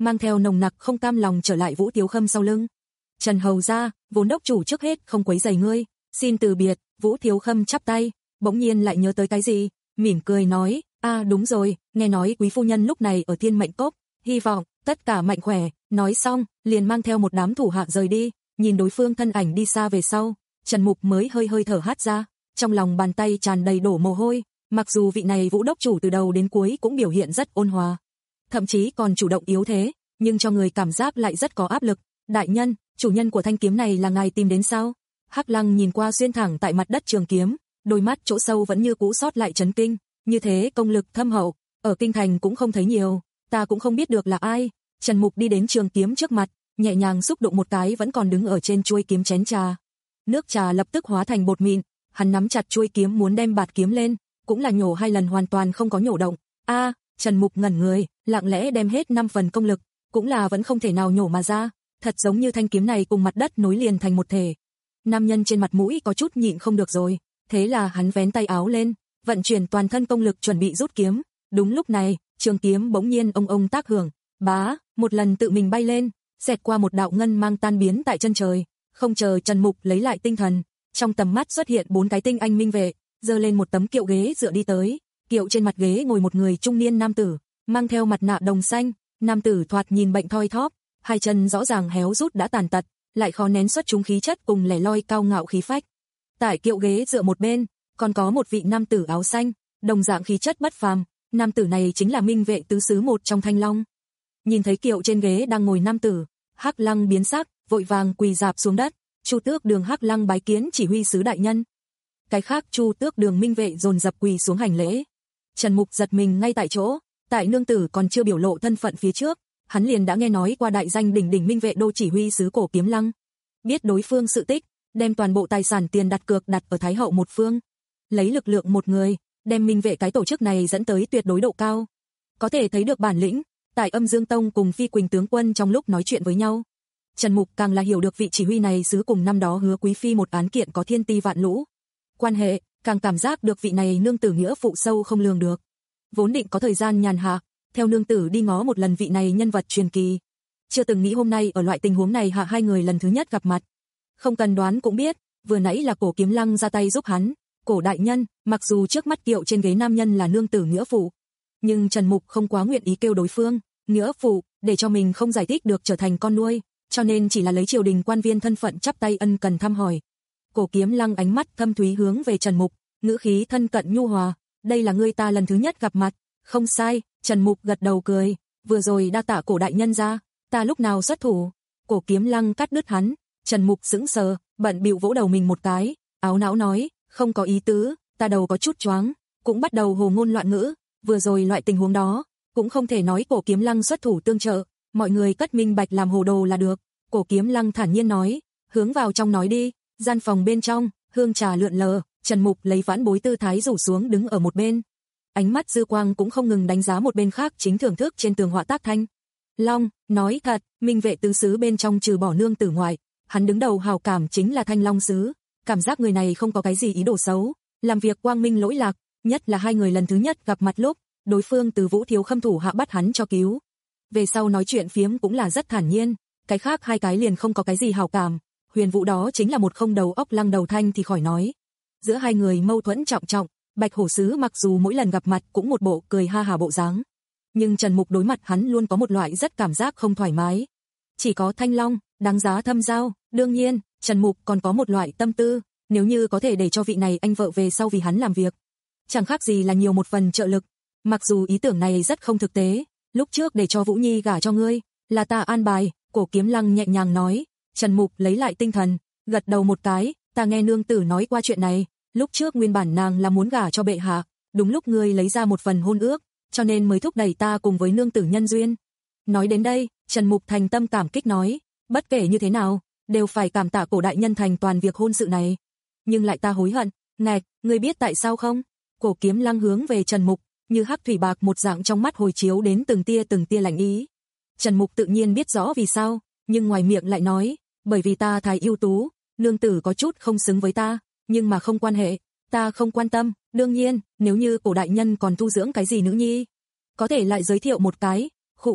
mang theo nồng nặc không cam lòng trở lại Vũ Thiếu Khâm sau lưng. Trần hầu gia, vốn đốc chủ trước hết không quấy rầy ngươi, xin từ biệt. Vũ Thiếu Khâm chắp tay, bỗng nhiên lại nhớ tới cái gì, mỉm cười nói, a đúng rồi, nghe nói quý phu nhân lúc này ở Thiên Mệnh Cốc, hy vọng tất cả mạnh khỏe. Nói xong, liền mang theo một đám thủ hạ rời đi. Nhìn đối phương thân ảnh đi xa về sau, Trần Mục mới hơi hơi thở hắt ra, trong lòng bàn tay tràn đầy đổ mồ hôi. Mặc dù vị này Vũ đốc chủ từ đầu đến cuối cũng biểu hiện rất ôn hòa, thậm chí còn chủ động yếu thế, nhưng cho người cảm giác lại rất có áp lực. Đại nhân, chủ nhân của thanh kiếm này là ngài tìm đến sao? Hắc Lăng nhìn qua xuyên thẳng tại mặt đất trường kiếm, đôi mắt chỗ sâu vẫn như cũ sót lại chấn kinh, như thế công lực thâm hậu, ở kinh thành cũng không thấy nhiều, ta cũng không biết được là ai. Trần Mục đi đến trường kiếm trước mặt, nhẹ nhàng xúc động một cái vẫn còn đứng ở trên chuôi kiếm chén trà. Nước trà lập tức hóa thành bột mịn, hắn nắm chặt chuôi kiếm muốn đem bạt kiếm lên, cũng là nhổ hai lần hoàn toàn không có nhổ động. A, Trần Mục ngẩn người, lặng lẽ đem hết năm phần công lực, cũng là vẫn không thể nào nhổ mà ra, thật giống như thanh kiếm này cùng mặt đất nối liền thành một thể. Nam nhân trên mặt mũi có chút nhịn không được rồi, thế là hắn vén tay áo lên, vận chuyển toàn thân công lực chuẩn bị rút kiếm. Đúng lúc này, trường kiếm bỗng nhiên ông ông tác hưởng, bá, một lần tự mình bay lên, xẹt qua một đạo ngân mang tan biến tại chân trời. Không chờ Trần Mục lấy lại tinh thần, trong tầm mắt xuất hiện bốn cái tinh anh minh vệ, giơ lên một tấm kiệu ghế dựa đi tới. Kiệu trên mặt ghế ngồi một người trung niên nam tử, mang theo mặt nạ đồng xanh. Nam tử thoạt nhìn bệnh thoi thóp, hai chân rõ ràng héo rút đã tàn tật, lại khó nén xuất chúng khí chất cùng lẻ loi cao ngạo khí phách. Tại kiệu ghế dựa một bên, còn có một vị nam tử áo xanh, đồng dạng khí chất bất phàm. Nam tử này chính là minh vệ tứ xứ một trong Thanh Long. Nhìn thấy kiệu trên ghế đang ngồi nam tử, Hắc Lăng biến sắc, vội vàng quỳ rạp xuống đất. Chu Tước Đường Hắc Lăng bái kiến chỉ huy sứ đại nhân. Cái khác Chu Tước Đường minh vệ dồn dập quỳ xuống hành lễ. Trần Mục giật mình ngay tại chỗ, tại nương tử còn chưa biểu lộ thân phận phía trước, hắn liền đã nghe nói qua đại danh đỉnh đỉnh minh vệ đô chỉ huy sứ Cổ Kiếm Lăng. Biết đối phương sự tích, đem toàn bộ tài sản tiền đặt cược đặt ở Thái hậu một phương, lấy lực lượng một người, đem minh vệ cái tổ chức này dẫn tới tuyệt đối độ cao. Có thể thấy được bản lĩnh. Tại Âm Dương Tông cùng Phi Quỳnh tướng quân trong lúc nói chuyện với nhau, Trần Mục càng là hiểu được vị chỉ huy này sứ cùng năm đó Hứa Quý phi một án kiện có thiên ti vạn lũ quan hệ, càng cảm giác được vị này nương tử nghĩa phụ sâu không lường được. Vốn định có thời gian nhàn hạ, theo nương tử đi ngó một lần vị này nhân vật truyền kỳ, chưa từng nghĩ hôm nay ở loại tình huống này hạ hai người lần thứ nhất gặp mặt. Không cần đoán cũng biết, vừa nãy là Cổ Kiếm Lăng ra tay giúp hắn. Cổ đại nhân, mặc dù trước mắt kiệu trên ghế nam nhân là nương tử nghĩa phụ, nhưng Trần Mục không quá nguyện ý kêu đối phương nghĩa phụ, để cho mình không giải thích được trở thành con nuôi, cho nên chỉ là lấy triều đình quan viên thân phận chắp tay ân cần thăm hỏi. Cổ Kiếm Lăng ánh mắt thâm thúy hướng về Trần Mục, ngữ khí thân cận nhu hòa, đây là ngươi ta lần thứ nhất gặp mặt. Không sai. Trần Mục gật đầu cười, vừa rồi đa tạ Cổ đại nhân ra, ta lúc nào xuất thủ. Cổ Kiếm Lăng cắt đứt hắn. Trần Mục sững sờ, bận bịu vỗ đầu mình một cái, áo não nói, không có ý tứ, ta đầu có chút choáng, cũng bắt đầu hồ ngôn loạn ngữ. Vừa rồi loại tình huống đó, cũng không thể nói Cổ Kiếm Lăng xuất thủ tương trợ, mọi người cất minh bạch làm hồ đồ là được. Cổ Kiếm Lăng thản nhiên nói, hướng vào trong nói đi. Gian phòng bên trong, hương trà lượn lờ, Trần Mục lấy vãn bối tư thái rủ xuống đứng ở một bên. Ánh mắt dư quang cũng không ngừng đánh giá một bên khác chính thưởng thức trên tường họa tác Thanh Long. Nói thật, minh vệ tứ xứ bên trong trừ bỏ nương tử ngoại, hắn đứng đầu hào cảm chính là Thanh Long xứ. Cảm giác người này không có cái gì ý đồ xấu, làm việc quang minh lỗi lạc, nhất là hai người lần thứ nhất gặp mặt lúc, đối phương từ Vũ Thiếu Khâm thủ hạ bắt hắn cho cứu. Về sau nói chuyện phiếm cũng là rất thản nhiên, cái khác hai cái liền không có cái gì hào cảm. Huyền Vũ đó chính là một không đầu óc Lăng Đầu Thanh thì khỏi nói. Giữa hai người mâu thuẫn trọng trọng, Bạch Hổ sứ mặc dù mỗi lần gặp mặt cũng một bộ cười ha hả bộ dáng, nhưng Trần Mục đối mặt hắn luôn có một loại rất cảm giác không thoải mái. Chỉ có Thanh Long, đáng giá thâm giao. Đương nhiên, Trần Mục còn có một loại tâm tư, nếu như có thể để cho vị này anh vợ về sau vì hắn làm việc, chẳng khác gì là nhiều một phần trợ lực. Mặc dù ý tưởng này rất không thực tế, lúc trước để cho Vũ Nhi gả cho ngươi, là ta an bài. Cổ Kiếm Lăng nhẹ nhàng nói. Trần Mục lấy lại tinh thần, gật đầu một cái, ta nghe nương tử nói qua chuyện này, lúc trước nguyên bản nàng là muốn gả cho bệ hạ, đúng lúc ngươi lấy ra một phần hôn ước, cho nên mới thúc đẩy ta cùng với nương tử nhân duyên. Nói đến đây, Trần Mục thành tâm cảm kích nói, bất kể như thế nào, đều phải cảm tạ Cổ đại nhân thành toàn việc hôn sự này. Nhưng lại ta hối hận. Ngạch, ngươi biết tại sao không? Cổ Kiếm Lăng hướng về Trần Mục, như hắc thủy bạc một dạng trong mắt hồi chiếu đến từng tia từng tia lạnh ý. Trần Mục tự nhiên biết rõ vì sao, nhưng ngoài miệng lại nói, bởi vì ta thái ưu tú, nương tử có chút không xứng với ta, nhưng mà không quan hệ, ta không quan tâm. Đương nhiên, nếu như Cổ đại nhân còn thu dưỡng cái gì nữ nhi, có thể lại giới thiệu một cái. Khụ khụ,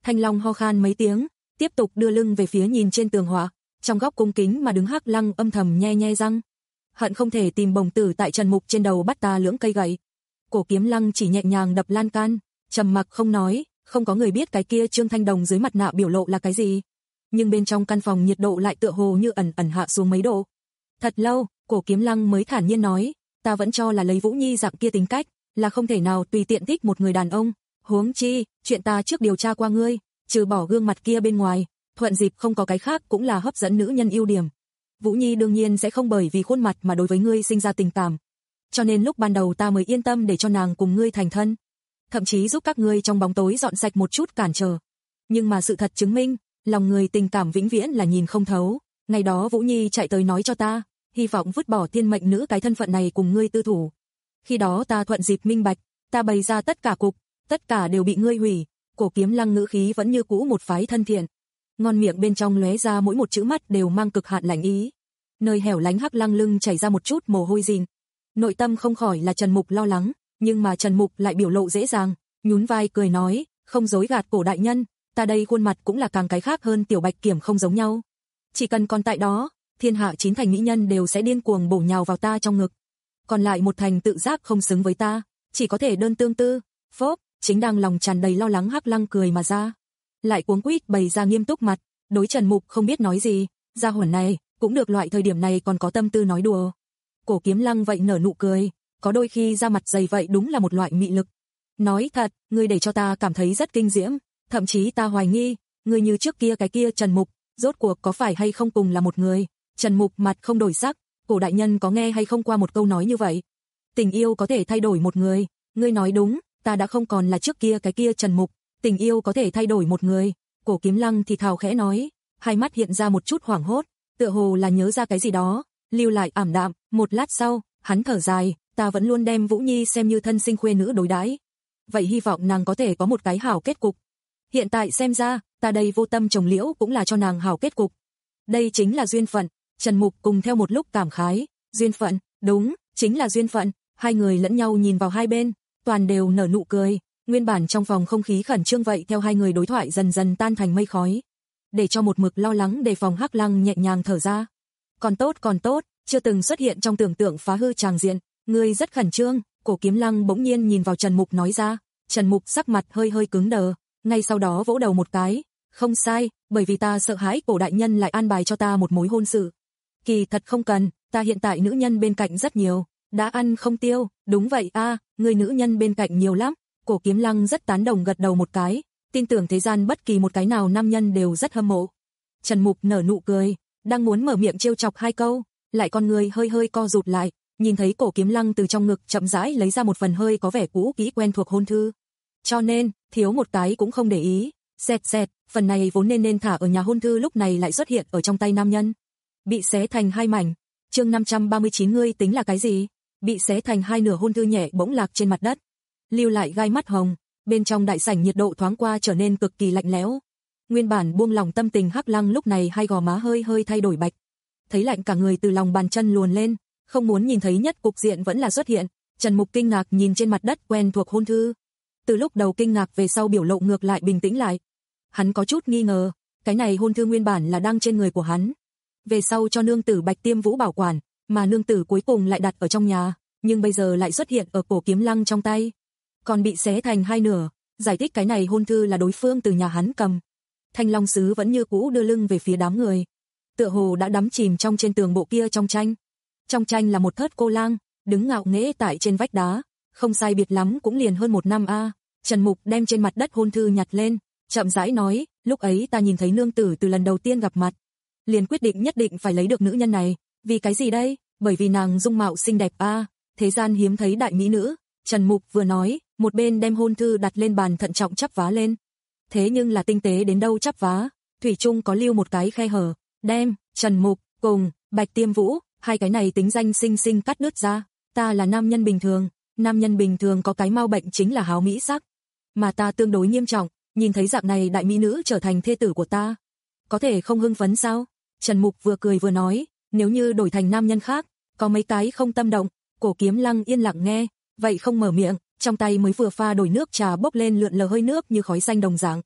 Thanh Long ho khan mấy tiếng, tiếp tục đưa lưng về phía nhìn trên tường họa, trong góc cung kính mà đứng Hắc Lăng âm thầm nhe nhe răng. Hận không thể tìm bổng tử tại Trần Mục trên đầu bắt ta lưỡng cây gậy. Cổ Kiếm Lăng chỉ nhẹ nhàng đập lan can, trầm mặc không nói, không có người biết cái kia Trương Thanh Đồng dưới mặt nạ biểu lộ là cái gì. Nhưng bên trong căn phòng nhiệt độ lại tựa hồ như ẩn ẩn hạ xuống mấy độ. Thật lâu, Cổ Kiếm Lăng mới thản nhiên nói, ta vẫn cho là lấy Vũ Nhi dạng kia tính cách, là không thể nào tùy tiện thích một người đàn ông, huống chi, chuyện ta trước điều tra qua ngươi, trừ bỏ gương mặt kia bên ngoài, thuận dịp không có cái khác cũng là hấp dẫn nữ nhân ưu điểm. Vũ Nhi đương nhiên sẽ không bởi vì khuôn mặt mà đối với ngươi sinh ra tình cảm. Cho nên lúc ban đầu ta mới yên tâm để cho nàng cùng ngươi thành thân, thậm chí giúp các ngươi trong bóng tối dọn sạch một chút cản trở. Nhưng mà sự thật chứng minh, lòng người tình cảm vĩnh viễn là nhìn không thấu. Ngày đó Vũ Nhi chạy tới nói cho ta, hy vọng vứt bỏ thiên mệnh nữ cái thân phận này cùng ngươi tư thủ. Khi đó ta thuận dịp minh bạch, ta bày ra tất cả cục, tất cả đều bị ngươi hủy. Cổ Kiếm Lăng ngữ khí vẫn như cũ một phái thân thiện, ngon miệng bên trong lóe ra mỗi một chữ mắt đều mang cực hạn lạnh ý. Nơi hẻo lánh Hắc Lăng lưng chảy ra một chút mồ hôi dìn. Nội tâm không khỏi là Trần Mục lo lắng, nhưng mà Trần Mục lại biểu lộ dễ dàng, nhún vai cười nói, không dối gạt Cổ đại nhân, ta đây khuôn mặt cũng là càng cái khác hơn Tiểu Bạch Kiểm không giống nhau. Chỉ cần còn tại đó, thiên hạ chín thành mỹ nhân đều sẽ điên cuồng bổ nhào vào ta trong ngực. Còn lại một thành tự giác không xứng với ta, chỉ có thể đơn tương tư. Phốp, chính đang lòng tràn đầy lo lắng Hắc Lăng cười mà ra, lại cuống quýt bày ra nghiêm túc mặt, đối Trần Mục không biết nói gì, gia hỏa này, cũng được loại thời điểm này còn có tâm tư nói đùa. Cổ Kiếm Lăng vậy nở nụ cười, có đôi khi ra mặt dày vậy đúng là một loại mị lực. Nói thật, ngươi để cho ta cảm thấy rất kinh diễm, thậm chí ta hoài nghi, ngươi như trước kia cái kia Trần Mục, rốt cuộc có phải hay không cùng là một người. Trần Mục mặt không đổi sắc, Cổ đại nhân có nghe hay không qua một câu nói như vậy? Tình yêu có thể thay đổi một người, ngươi nói đúng, ta đã không còn là trước kia cái kia Trần Mục, tình yêu có thể thay đổi một người. Cổ Kiếm Lăng thì thào khẽ nói, hai mắt hiện ra một chút hoảng hốt, tựa hồ là nhớ ra cái gì đó, lưu lại ảm đạm, một lát sau, hắn thở dài, ta vẫn luôn đem Vũ Nhi xem như thân sinh khuê nữ đối đãi, vậy hy vọng nàng có thể có một cái hảo kết cục. Hiện tại xem ra, ta đây vô tâm trồng liễu cũng là cho nàng hảo kết cục. Đây chính là duyên phận. Trần Mục cùng theo một lúc cảm khái, duyên phận, đúng, chính là duyên phận. Hai người lẫn nhau nhìn vào hai bên, toàn đều nở nụ cười, nguyên bản trong phòng không khí khẩn trương vậy theo hai người đối thoại dần dần tan thành mây khói. Để cho một mực lo lắng đề phòng Hắc Lăng nhẹ nhàng thở ra. Còn tốt còn tốt, chưa từng xuất hiện trong tưởng tượng phá hư tràng diện, ngươi rất khẩn trương. Cổ Kiếm Lăng bỗng nhiên nhìn vào Trần Mục nói ra. Trần Mục sắc mặt hơi hơi cứng đờ, ngay sau đó vỗ đầu một cái, không sai, bởi vì ta sợ hãi Cổ đại nhân lại an bài cho ta một mối hôn sự. Kỳ thật không cần, ta hiện tại nữ nhân bên cạnh rất nhiều, đã ăn không tiêu. Đúng vậy a, à, người nữ nhân bên cạnh nhiều lắm. Cổ Kiếm Lăng rất tán đồng gật đầu một cái, tin tưởng thế gian bất kỳ một cái nào nam nhân đều rất hâm mộ. Trần Mục nở nụ cười, đang muốn mở miệng trêu chọc hai câu, lại con người hơi hơi co rụt lại, nhìn thấy Cổ Kiếm Lăng từ trong ngực chậm rãi lấy ra một phần hơi có vẻ cũ kỹ quen thuộc hôn thư. Cho nên, thiếu một cái cũng không để ý, xẹt xẹt, phần này vốn nên nên thả ở nhà hôn thư lúc này lại xuất hiện ở trong tay nam nhân. Bị xé thành hai mảnh. Chương năm trăm ba mươi chín ngươi tính là cái gì? Bị xé thành hai nửa hôn thư nhẹ bỗng lạc trên mặt đất, lưu lại gai mắt hồng, bên trong đại sảnh nhiệt độ thoáng qua trở nên cực kỳ lạnh lẽo. Nguyên bản buông lòng tâm tình Hắc Lăng lúc này hai gò má hơi hơi thay đổi bạch. Thấy lạnh cả người từ lòng bàn chân luồn lên, không muốn nhìn thấy nhất cục diện vẫn là xuất hiện. Trần Mục kinh ngạc nhìn trên mặt đất quen thuộc hôn thư. Từ lúc đầu kinh ngạc về sau biểu lộ ngược lại bình tĩnh lại. Hắn có chút nghi ngờ, cái này hôn thư nguyên bản là đang trên người của hắn, về sau cho nương tử Bạch Tiêm Vũ bảo quản, mà nương tử cuối cùng lại đặt ở trong nhà, nhưng bây giờ lại xuất hiện ở Cổ Kiếm Lăng trong tay, còn bị xé thành hai nửa, giải thích cái này hôn thư là đối phương từ nhà hắn cầm. Thanh Long sứ vẫn như cũ đưa lưng về phía đám người, tựa hồ đã đắm chìm trong trên tường bộ kia trong tranh. Trong tranh là một thớt cô lang, đứng ngạo nghễ tại trên vách đá, không sai biệt lắm cũng liền hơn một năm a. À. Trần Mục đem trên mặt đất hôn thư nhặt lên, chậm rãi nói, lúc ấy ta nhìn thấy nương tử từ lần đầu tiên gặp mặt, liền quyết định nhất định phải lấy được nữ nhân này. Vì cái gì đây? Bởi vì nàng dung mạo xinh đẹp a, à, thế gian hiếm thấy đại mỹ nữ. Trần Mục vừa nói, một bên đem hôn thư đặt lên bàn thận trọng chắp vá lên. Thế nhưng là tinh tế đến đâu chắp vá, thủy chung có lưu một cái khe hở, đem Trần Mục cùng Bạch Tiêm Vũ, hai cái này tính danh xinh xinh cắt đứt ra. Ta là nam nhân bình thường, nam nhân bình thường có cái mau bệnh chính là háo mỹ sắc, mà ta tương đối nghiêm trọng, nhìn thấy dạng này đại mỹ nữ trở thành thê tử của ta, có thể không hưng phấn sao? Trần Mục vừa cười vừa nói, nếu như đổi thành nam nhân khác, có mấy cái không tâm động. Cổ Kiếm Lăng yên lặng nghe, vậy không mở miệng, trong tay mới vừa pha đổi nước trà bốc lên lượn lờ hơi nước như khói xanh đồng dạng.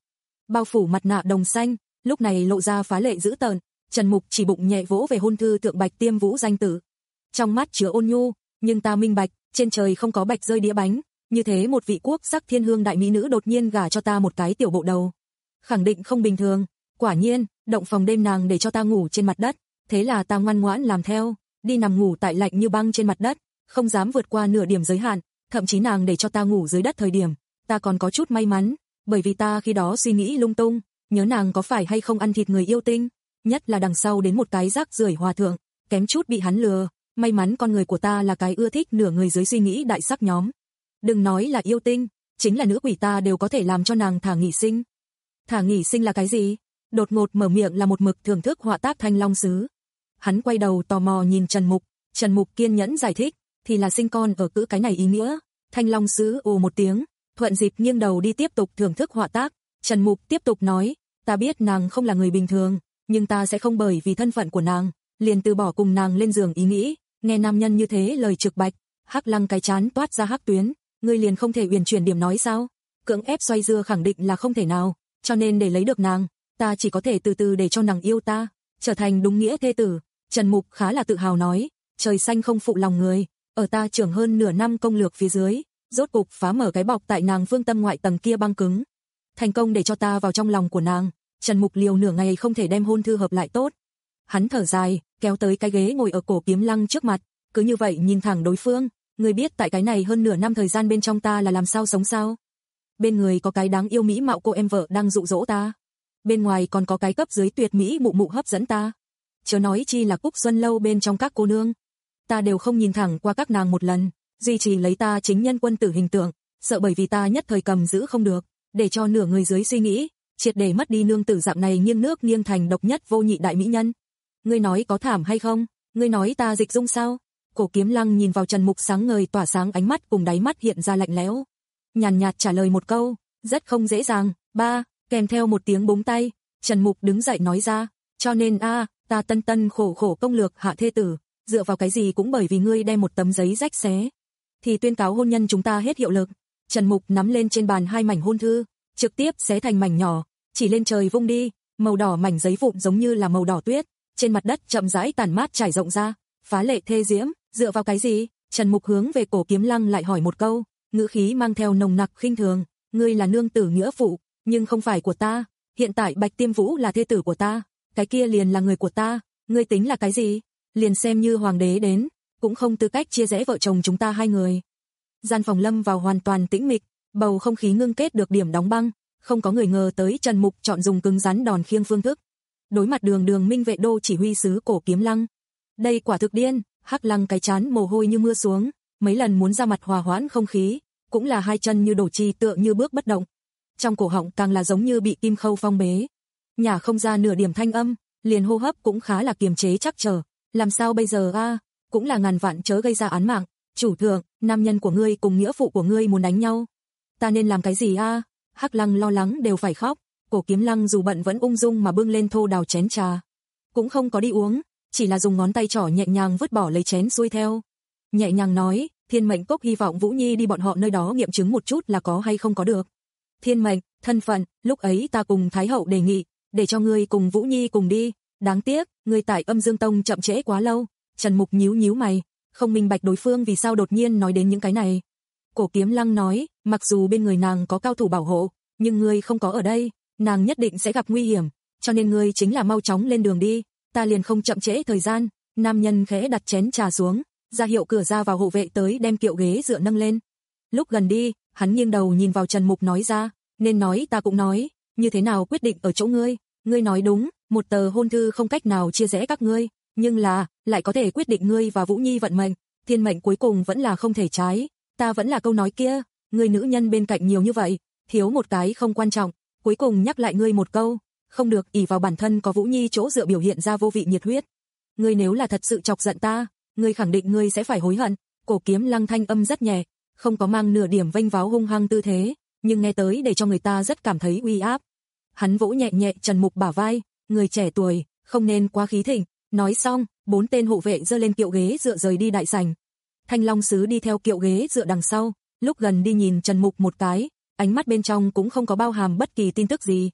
bao phủ mặt nạ đồng xanh, lúc này lộ ra phá lệ dữ tợn. Trần Mục chỉ bụng nhẹ vỗ về hôn thư thượng bạch tiêm vũ danh tử. Trong mắt chứa ôn nhu, nhưng ta minh bạch, trên trời không có bạch rơi đĩa bánh, như thế một vị quốc sắc thiên hương đại mỹ nữ đột nhiên gả cho ta một cái tiểu bộ đầu. Khẳng định không bình thường, quả nhiên, động phòng đêm nàng để cho ta ngủ trên mặt đất, thế là ta ngoan ngoãn làm theo, đi nằm ngủ tại lạnh như băng trên mặt đất, không dám vượt qua nửa điểm giới hạn, thậm chí nàng để cho ta ngủ dưới đất thời điểm, ta còn có chút may mắn, bởi vì ta khi đó suy nghĩ lung tung, nhớ nàng có phải hay không ăn thịt người yêu tinh, nhất là đằng sau đến một cái rác rưởi hòa thượng, kém chút bị hắn lừa, may mắn con người của ta là cái ưa thích nửa người dưới suy nghĩ đại sắc nhóm. Đừng nói là yêu tinh, chính là nữ quỷ ta đều có thể làm cho nàng thả nghỉ sinh. Thả nghỉ sinh là cái gì? Đột ngột mở miệng là một mực thưởng thức họa tác Thanh Long sứ. Hắn quay đầu tò mò nhìn Trần Mục, Trần Mục kiên nhẫn giải thích, thì là sinh con ở cữ cái này ý nghĩa. Thanh Long sứ ồ một tiếng, thuận dịp nghiêng đầu đi tiếp tục thưởng thức họa tác. Trần Mục tiếp tục nói, ta biết nàng không là người bình thường, nhưng ta sẽ không bởi vì thân phận của nàng, liền từ bỏ cùng nàng lên giường ý nghĩ. Nghe nam nhân như thế lời trực bạch, Hắc Lăng cái chán toát ra hắc tuyến, ngươi liền không thể uyển chuyển điểm nói sao? Cưỡng ép xoay dưa khẳng định là không thể nào, cho nên để lấy được nàng, ta chỉ có thể từ từ để cho nàng yêu ta, trở thành đúng nghĩa thê tử. Trần Mục khá là tự hào nói, trời xanh không phụ lòng người, ở ta trưởng hơn nửa năm công lược phía dưới, rốt cục phá mở cái bọc tại nàng phương tâm ngoại tầng kia băng cứng, thành công để cho ta vào trong lòng của nàng. Trần Mục liều nửa ngày không thể đem hôn thư hợp lại tốt. Hắn thở dài, kéo tới cái ghế ngồi ở Cổ Kiếm Lăng trước mặt, cứ như vậy nhìn thẳng đối phương, ngươi biết tại cái này hơn nửa năm thời gian bên trong ta là làm sao sống sao? Bên người có cái đáng yêu mỹ mạo cô em vợ đang dụ dỗ ta, bên ngoài còn có cái cấp dưới tuyệt mỹ mụ mụ hấp dẫn ta. Chớ nói chi là Cúc Xuân lâu bên trong các cô nương, ta đều không nhìn thẳng qua các nàng một lần, duy trì lấy ta chính nhân quân tử hình tượng, sợ bởi vì ta nhất thời cầm giữ không được, để cho nửa người dưới suy nghĩ, triệt để mất đi nương tử dạng này nghiêng nước nghiêng thành độc nhất vô nhị đại mỹ nhân. Ngươi nói có thảm hay không? Ngươi nói ta dịch dung sao? Cổ Kiếm Lăng nhìn vào Trần Mục sáng ngời tỏa sáng ánh mắt cùng đáy mắt hiện ra lạnh lẽo, nhàn nhạt trả lời một câu, rất không dễ dàng. Ba, kèm theo một tiếng búng tay, Trần Mục đứng dậy nói ra, cho nên a, ta tân tân khổ khổ công lược hạ thê tử, dựa vào cái gì cũng bởi vì ngươi đem một tấm giấy rách xé, thì tuyên cáo hôn nhân chúng ta hết hiệu lực. Trần Mục nắm lên trên bàn hai mảnh hôn thư, trực tiếp xé thành mảnh nhỏ, chỉ lên trời vung đi, màu đỏ mảnh giấy vụn giống như là màu đỏ tuyết, trên mặt đất chậm rãi tản mát trải rộng ra, phá lệ thê diễm. Dựa vào cái gì? Trần Mục hướng về Cổ Kiếm Lăng lại hỏi một câu, ngữ khí mang theo nồng nặc khinh thường, ngươi là nương tử nghĩa phụ, nhưng không phải của ta, hiện tại Bạch Tiêm Vũ là thê tử của ta, cái kia liền là người của ta, ngươi tính là cái gì? Liền xem như hoàng đế đến, cũng không tư cách chia rẽ vợ chồng chúng ta hai người. Gian phòng lâm vào hoàn toàn tĩnh mịch, bầu không khí ngưng kết được điểm đóng băng, không có người ngờ tới Trần Mục chọn dùng cứng rắn đòn khiêng phương thức. Đối mặt đường đường minh vệ đô chỉ huy sứ Cổ Kiếm Lăng, đây quả thực điên. Hắc Lăng cái chán mồ hôi như mưa xuống, mấy lần muốn ra mặt hòa hoãn không khí, cũng là hai chân như đổ chi tựa như bước bất động. Trong cổ họng càng là giống như bị kim khâu phong bế, nhả không ra nửa điểm thanh âm, liền hô hấp cũng khá là kiềm chế chắc chờ. Làm sao bây giờ a? À? Cũng là ngàn vạn chớ gây ra án mạng. Chủ thượng, nam nhân của ngươi cùng nghĩa phụ của ngươi muốn đánh nhau, ta nên làm cái gì a? À? Hắc Lăng lo lắng đều phải khóc. Cổ Kiếm Lăng dù bận vẫn ung dung mà bưng lên thô đào chén trà, cũng không có đi uống, chỉ là dùng ngón tay trỏ nhẹ nhàng vứt bỏ lấy chén xuôi theo. Nhẹ nhàng nói, Thiên Mệnh Cốc hy vọng Vũ Nhi đi bọn họ nơi đó nghiệm chứng một chút là có hay không có được. Thiên Mệnh, thân phận, lúc ấy ta cùng Thái hậu đề nghị, để cho ngươi cùng Vũ Nhi cùng đi, đáng tiếc, ngươi tại Âm Dương Tông chậm trễ quá lâu. Trần Mục nhíu nhíu mày, không minh bạch đối phương vì sao đột nhiên nói đến những cái này. Cổ Kiếm Lăng nói, mặc dù bên người nàng có cao thủ bảo hộ, nhưng ngươi không có ở đây, nàng nhất định sẽ gặp nguy hiểm, cho nên ngươi chính là mau chóng lên đường đi. Ta liền không chậm trễ thời gian. Nam nhân khẽ đặt chén trà xuống, ra hiệu cửa ra vào hộ vệ tới đem kiệu ghế dựa nâng lên. Lúc gần đi, hắn nghiêng đầu nhìn vào Trần Mục nói ra, nên nói ta cũng nói, như thế nào quyết định ở chỗ ngươi, ngươi nói đúng, một tờ hôn thư không cách nào chia rẽ các ngươi, nhưng là, lại có thể quyết định ngươi và Vũ Nhi vận mệnh, thiên mệnh cuối cùng vẫn là không thể trái, ta vẫn là câu nói kia, ngươi nữ nhân bên cạnh nhiều như vậy, thiếu một cái không quan trọng, cuối cùng nhắc lại ngươi một câu, không được ỷ vào bản thân có Vũ Nhi chỗ dựa biểu hiện ra vô vị nhiệt huyết. Ngươi nếu là thật sự chọc giận ta, ngươi khẳng định ngươi sẽ phải hối hận. Cổ Kiếm Lăng thanh âm rất nhẹ, không có mang nửa điểm vênh váo hung hăng tư thế, nhưng nghe tới để cho người ta rất cảm thấy uy áp. Hắn vỗ nhẹ nhẹ Trần Mục bả vai, người trẻ tuổi, không nên quá khí thịnh. Nói xong, bốn tên hộ vệ giơ lên kiệu ghế dựa rời đi đại sảnh. Thanh Long sứ đi theo kiệu ghế dựa đằng sau, lúc gần đi nhìn Trần Mục một cái, ánh mắt bên trong cũng không có bao hàm bất kỳ tin tức gì.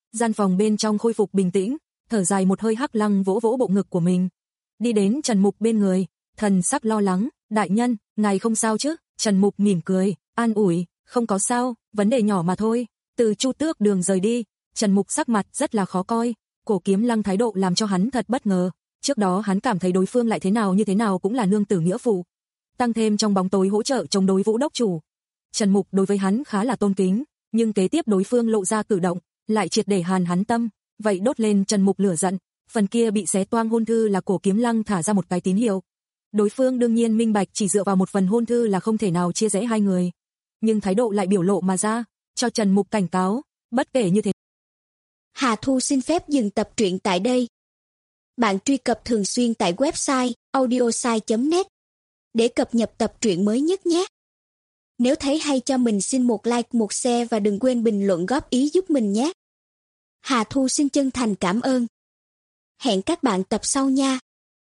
Gian phòng bên trong khôi phục bình tĩnh, thở dài một hơi, Hắc Lăng vỗ vỗ bộ ngực của mình. Đi đến Trần Mục bên người, thần sắc lo lắng, đại nhân, ngài không sao chứ? Trần Mục mỉm cười, an ủi, không có sao, vấn đề nhỏ mà thôi. Từ Chu Tước Đường rời đi, Trần Mục sắc mặt rất là khó coi, Cổ Kiếm Lăng thái độ làm cho hắn thật bất ngờ. Trước đó hắn cảm thấy đối phương lại thế nào như thế nào cũng là nương tử nghĩa phụ, tăng thêm trong bóng tối hỗ trợ chống đối Vũ đốc chủ. Trần Mục đối với hắn khá là tôn kính, nhưng kế tiếp đối phương lộ ra cử động, lại triệt để hàn hắn tâm, vậy đốt lên Trần Mục lửa giận. Phần kia bị xé toang hôn thư là Cổ Kiếm Lăng thả ra một cái tín hiệu. Đối phương đương nhiên minh bạch chỉ dựa vào một phần hôn thư là không thể nào chia rẽ hai người, nhưng thái độ lại biểu lộ mà ra, cho Trần Mục cảnh cáo, bất kể như thế.
Hà Thu xin phép dừng tập truyện tại đây. Bạn truy cập thường xuyên tại website audiosai chấm net để cập nhật tập truyện mới nhất nhé. Nếu thấy hay cho mình xin một like, một share và đừng quên bình luận góp ý giúp mình nhé. Hà Thu xin chân thành cảm ơn. Hẹn các bạn tập sau nha.